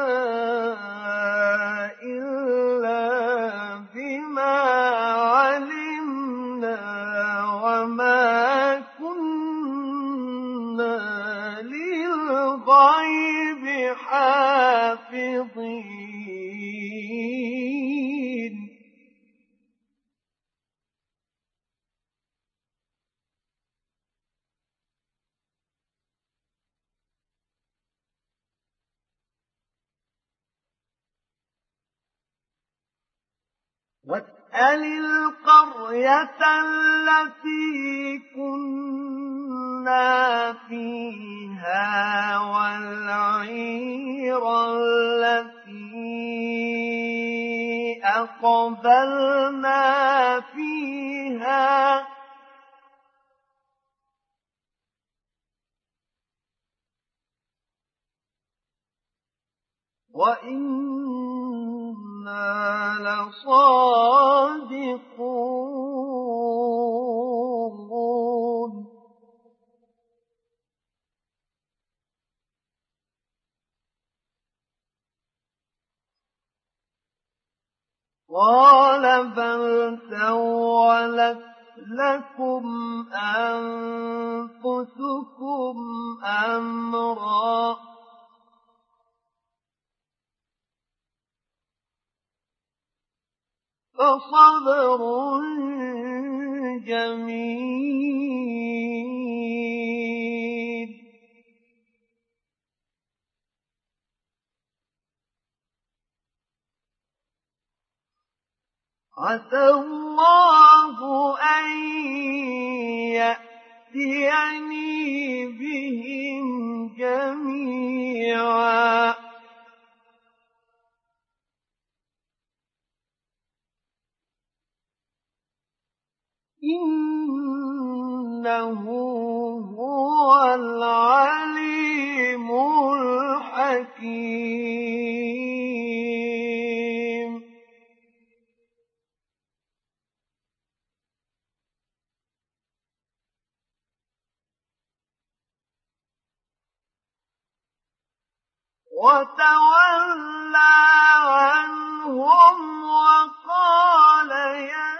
إلا بما علمنا وما كنا للغيب حافظين. واسأل القرية التي كنا فيها والعير التي أقبلنا فيها وإنا لصادقون. قال بل سولت لكم أنفسكم أمرا فصبر جميل. عسى الله أن يأتيني بهم جميعا إنه هو العليم الحكيم. وتولى عنهم وقال يا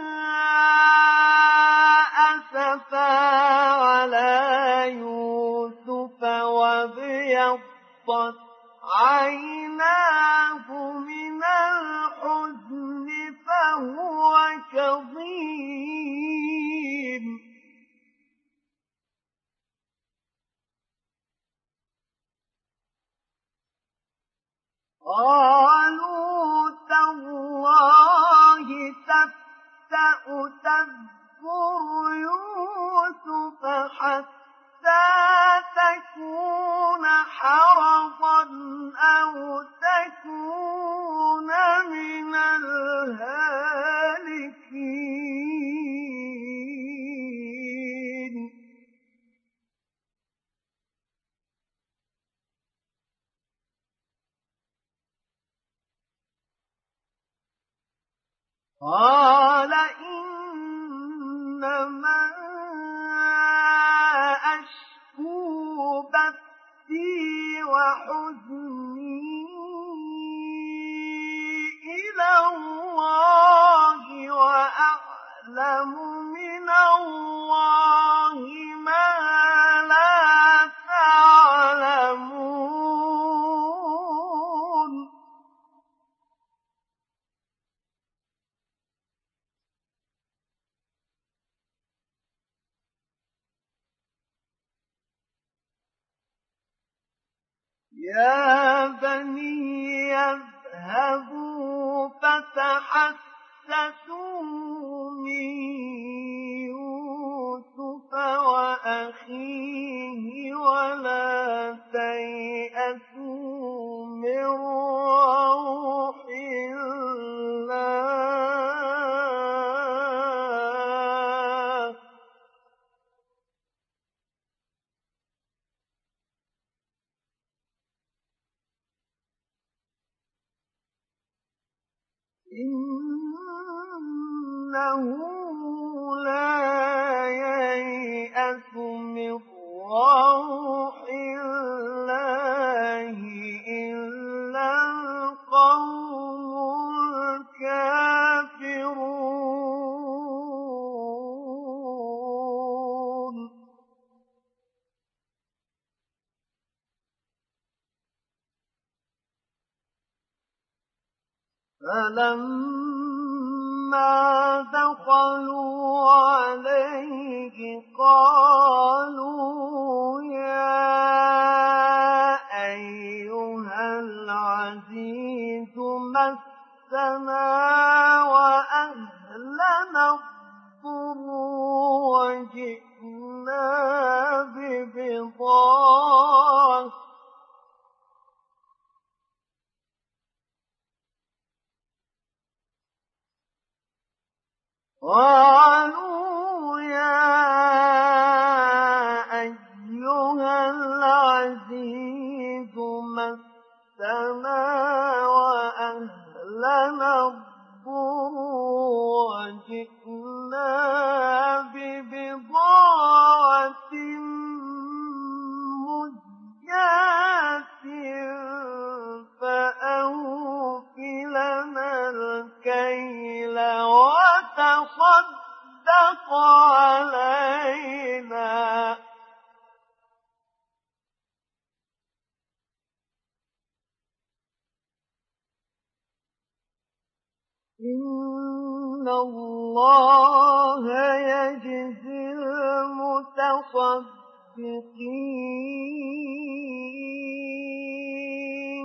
أسفا على يوسف وابيضت عيناه من الحزن فهو كظيم. قالوا تالله تفتأ تذكر يوسف حتى تكون حرضا أو تكون من الهالكين. قال إنما أشكو بثي وحزني إلى الله وأعلم من الله يا بني يذهبوا فتحسسوا من يوسف وأخيه ولا تيأسوا من روح الله إنه لا ييأس من روح الله إلا القوم الكافرون فلما دخلوا عليه قالوا يا أيها العزيز مسنا وأهلنا الضر وجئنا ببضاعة قالوا يا أيها العزيز مسنا وأهلنا الضر وجئنا ببضاعة مزجاة فأوف لنا الكيل وتصدق علينا إن الله يجزي المتصدقين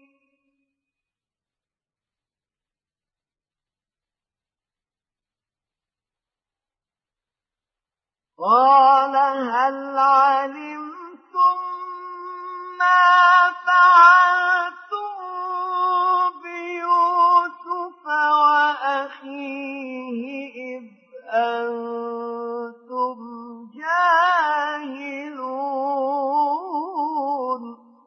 قال هل علمتم ما فعلتم بيوسف وأخيه إذ أنتم جاهلون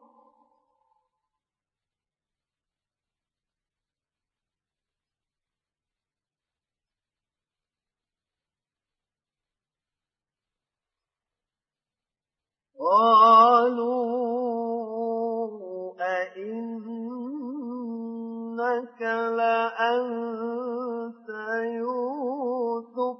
قالوا أئنك لأنت يوسف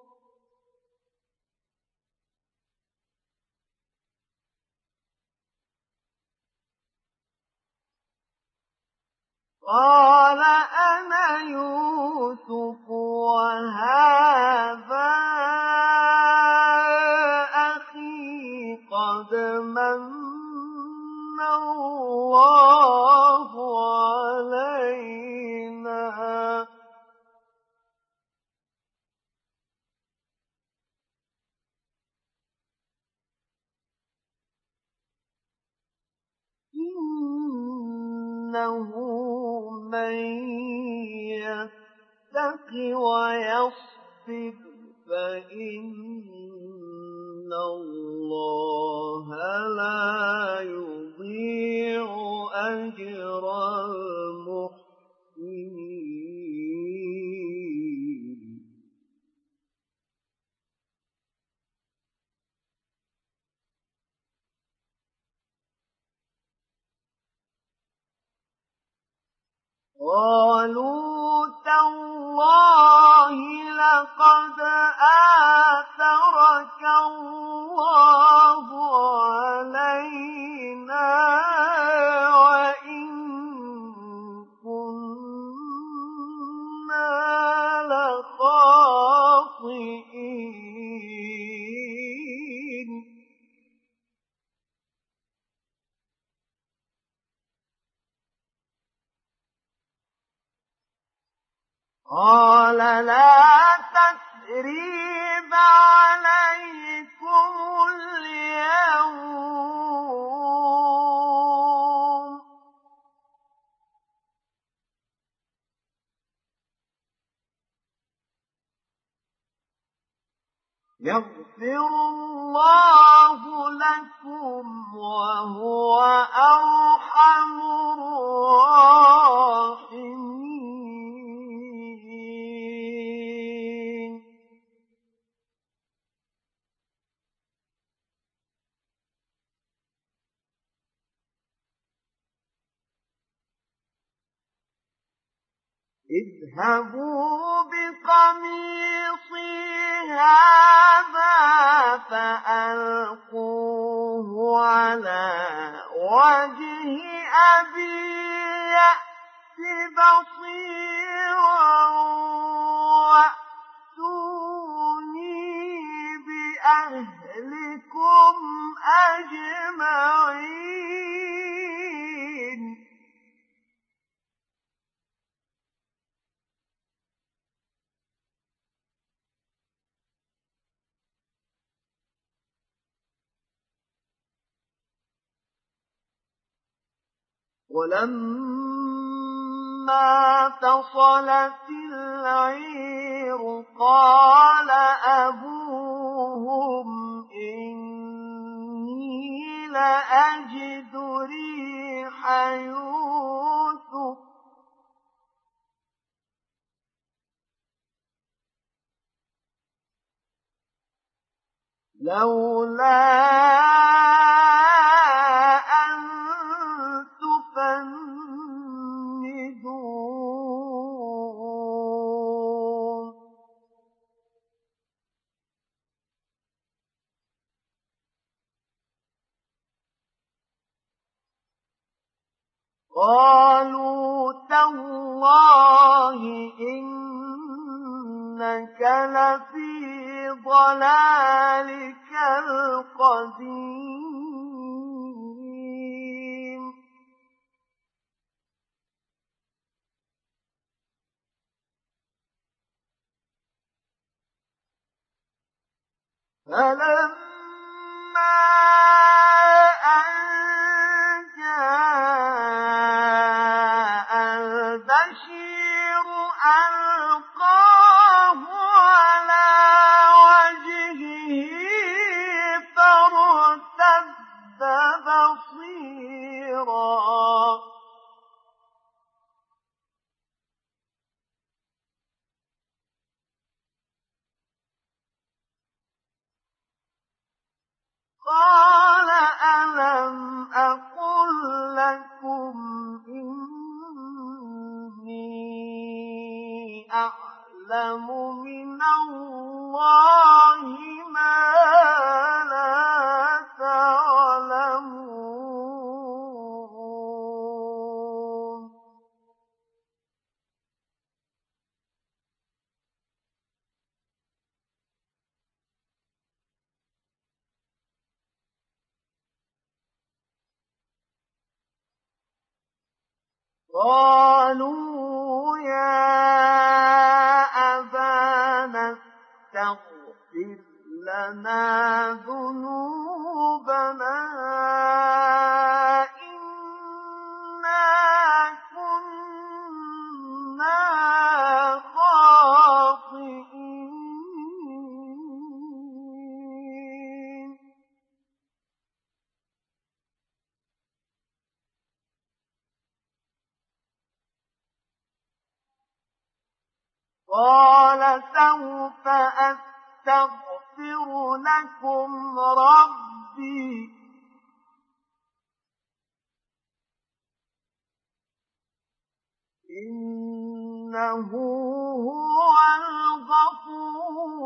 قال أنا يوسف وهذا أخي قد من الله علينا إنه من يتق ويصبر فإن الله لا يضيع أجر المحسنين قالوا تالله لقد آثرك الله علينا وإن قال لا تثريب عليكم اليوم يغفر الله لكم وهو أرحم الراحمين اذهبوا بقميصي هذا فألقوه على وجه أبي يأت بصيرا وأتوني بأهلكم أجمعين ولما فصلت العير قال أبوهم إني لأجد ريح يوسف لولا أن تفندون قالوا تالله إنك لفي ضلالك القديم فلما أن جاء البشير ألقاه على وجهه فارتد بصيرا قال ألم أقل لكم إني أعلم من الله ما لا تعلمون قالوا يا أبانا استغفر لنا ذنوبنا إنا كنا خاطئين قال سوف أستغفر لكم ربي إنه هو الغفور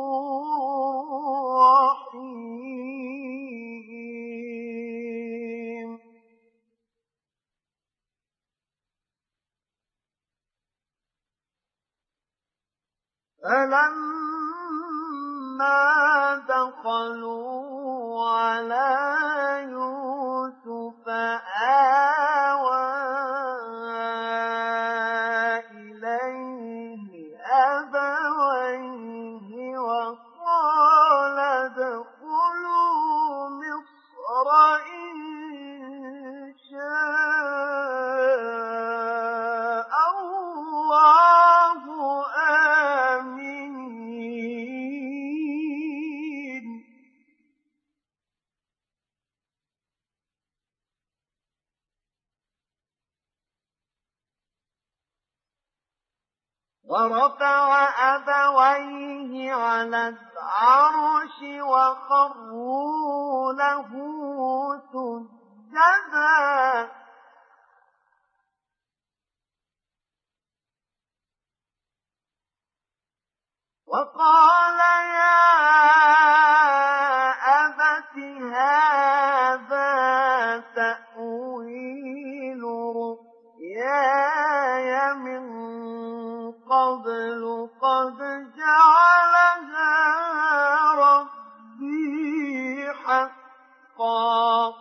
الرحيم فلما دخلوا على يوسف آوى إليه أبويه وقال ادخلوا مصر إن شاء الله آمنين. ورفع أبويه على العرش وخروا له سجدا وقال يا أبت هذا تأويل رؤياي من قبل قد جعلها ربي حقا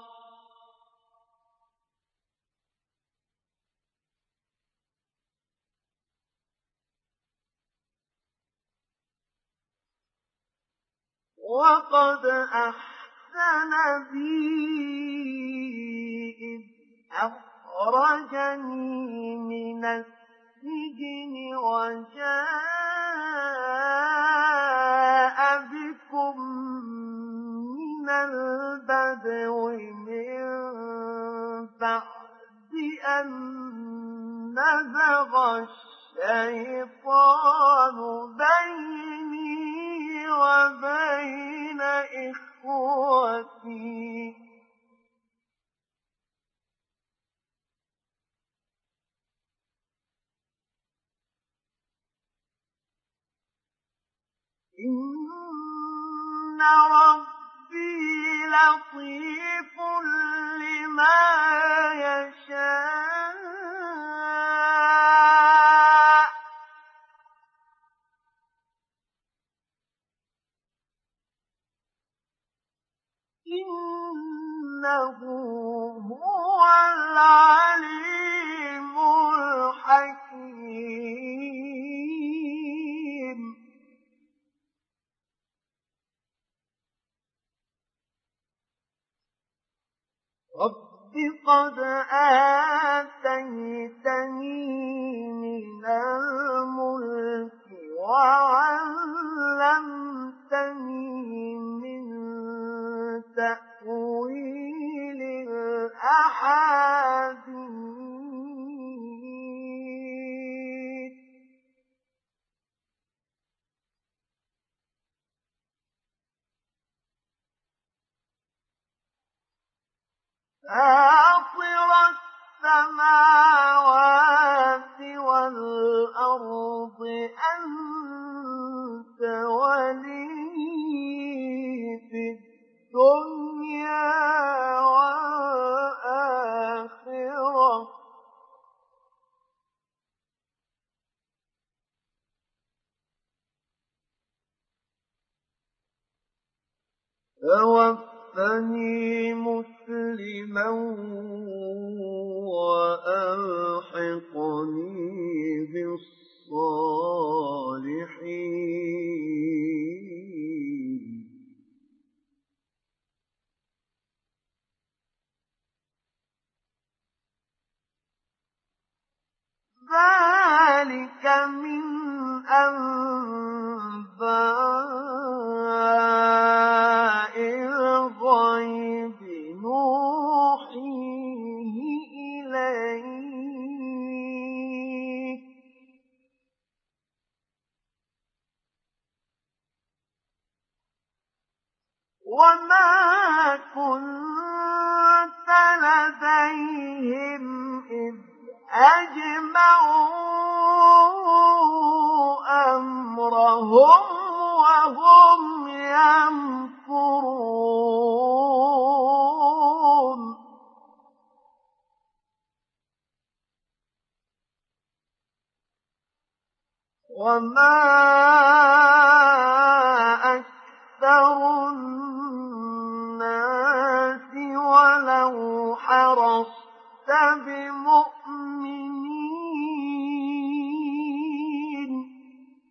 وقد أحسن بي إذ أخرجني من السجن وجاء بكم من البدو من بعد أن نزغ الشيطان بيني وبين إخوتي إن ربي لطيف لما يشاء إنه هو العليم الحكيم. رب قد آتيتني من الملك وعلمتني من تأويل الأحاديث فاطر السماوات والأرض أنت ولي في الدنيا والآخرة توفني مسلما وألحقني بالصالحين. ذلك من أنباء الغيب نوحيه إليك وما كنت لديهم إذ أجمعوا أمرهم وهم يمكرون. وما أكثر الناس ولو حرصت بمؤمنين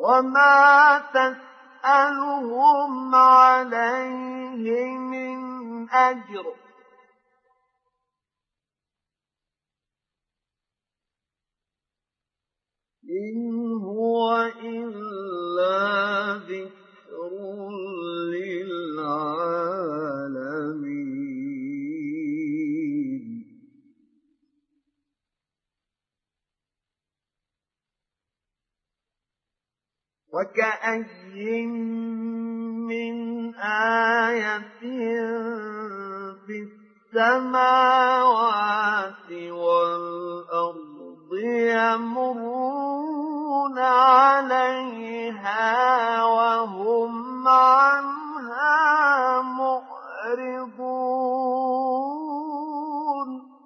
وما تسألهم عليه من أجر إن هو إلا ذكر للعالمين وكأي من آية في السماوات والأرض يمرون عليها وهم عنها معرضون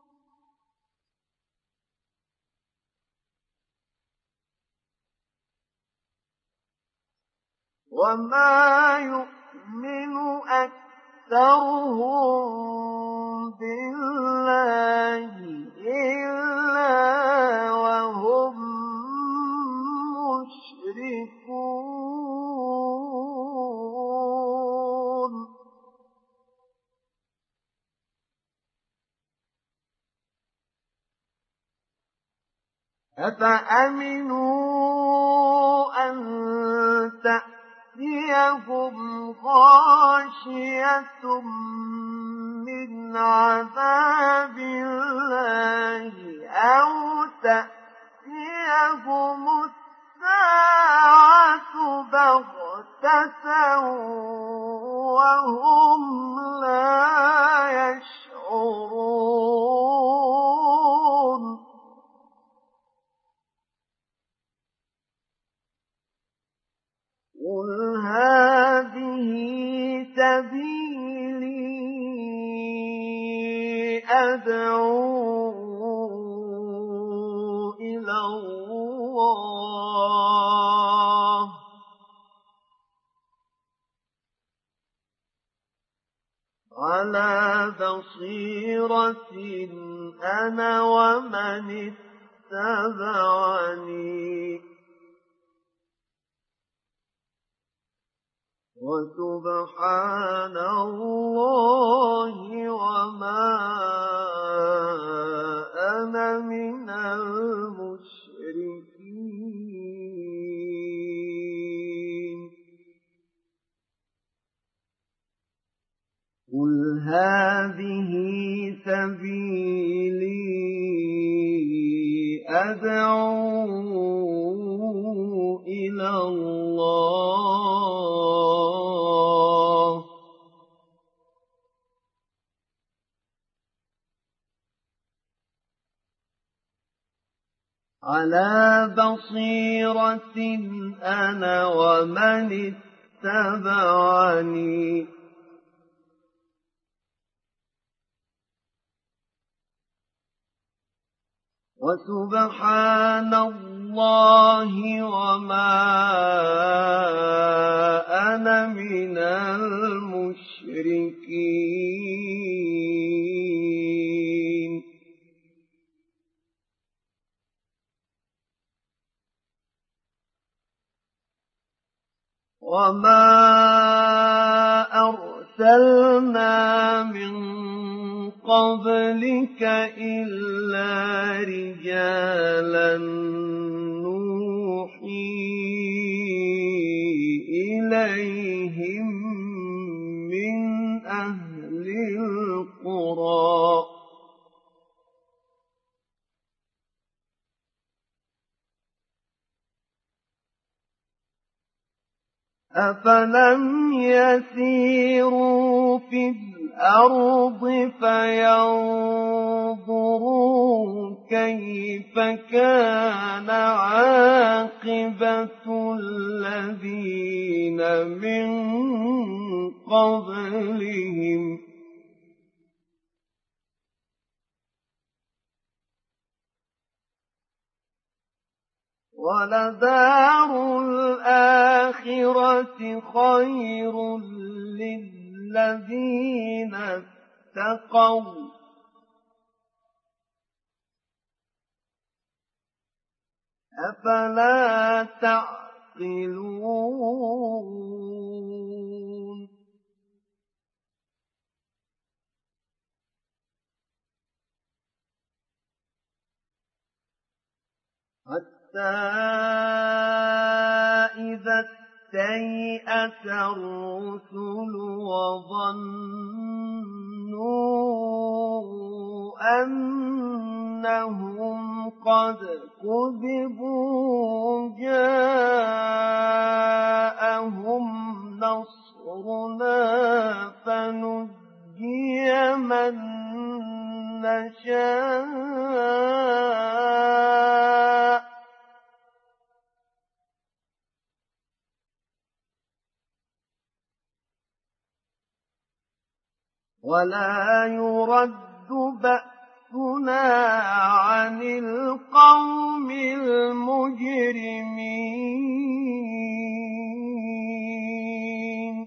وما يؤمن أكثرهم بالله إلا وهم مشركون أفأمنوا أن تأتيهم غاشية من عذاب الله أو تأتيهم الساعة بغتة وهم لا يشعرون قل هذه سبيلي أدعو إلى الله على بصيرة أنا ومن اتبعني وسبحان الله وما أنا من المشركين قل هذه سبيلي أدعو إلى الله على بصيرة أنا ومن اتبعني وسبحان الله وما أنا من المشركين وما أرسلنا من قبلك إلا رجالا نوحي إليهم من أهل القرى أفلم يسيروا في الأرض فينظروا كيف كان عاقبة الذين من قبلهم ولدار الآخرة خير للذين اتقوا أفلا تعقلون يعقلون حتى إذا استيأس الرسل وظنوا أنهم قد كذبوا جاءهم نصرنا فنجي من نشاء ولا يرد بأسنا عن القوم المجرمين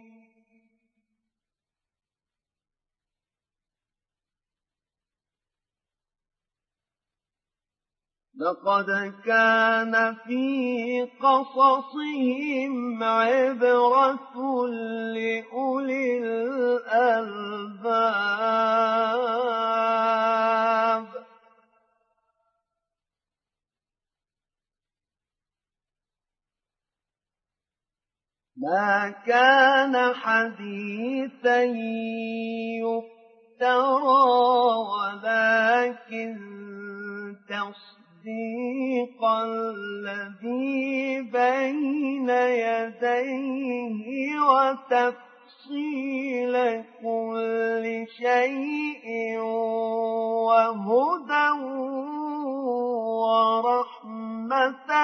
لقد كان في قصصهم عبرة لأولي الألباب ما كان حديثا يفترى ولكن تصديق الذي بين يديه وتفصيل كل شيء وهدى ورحمة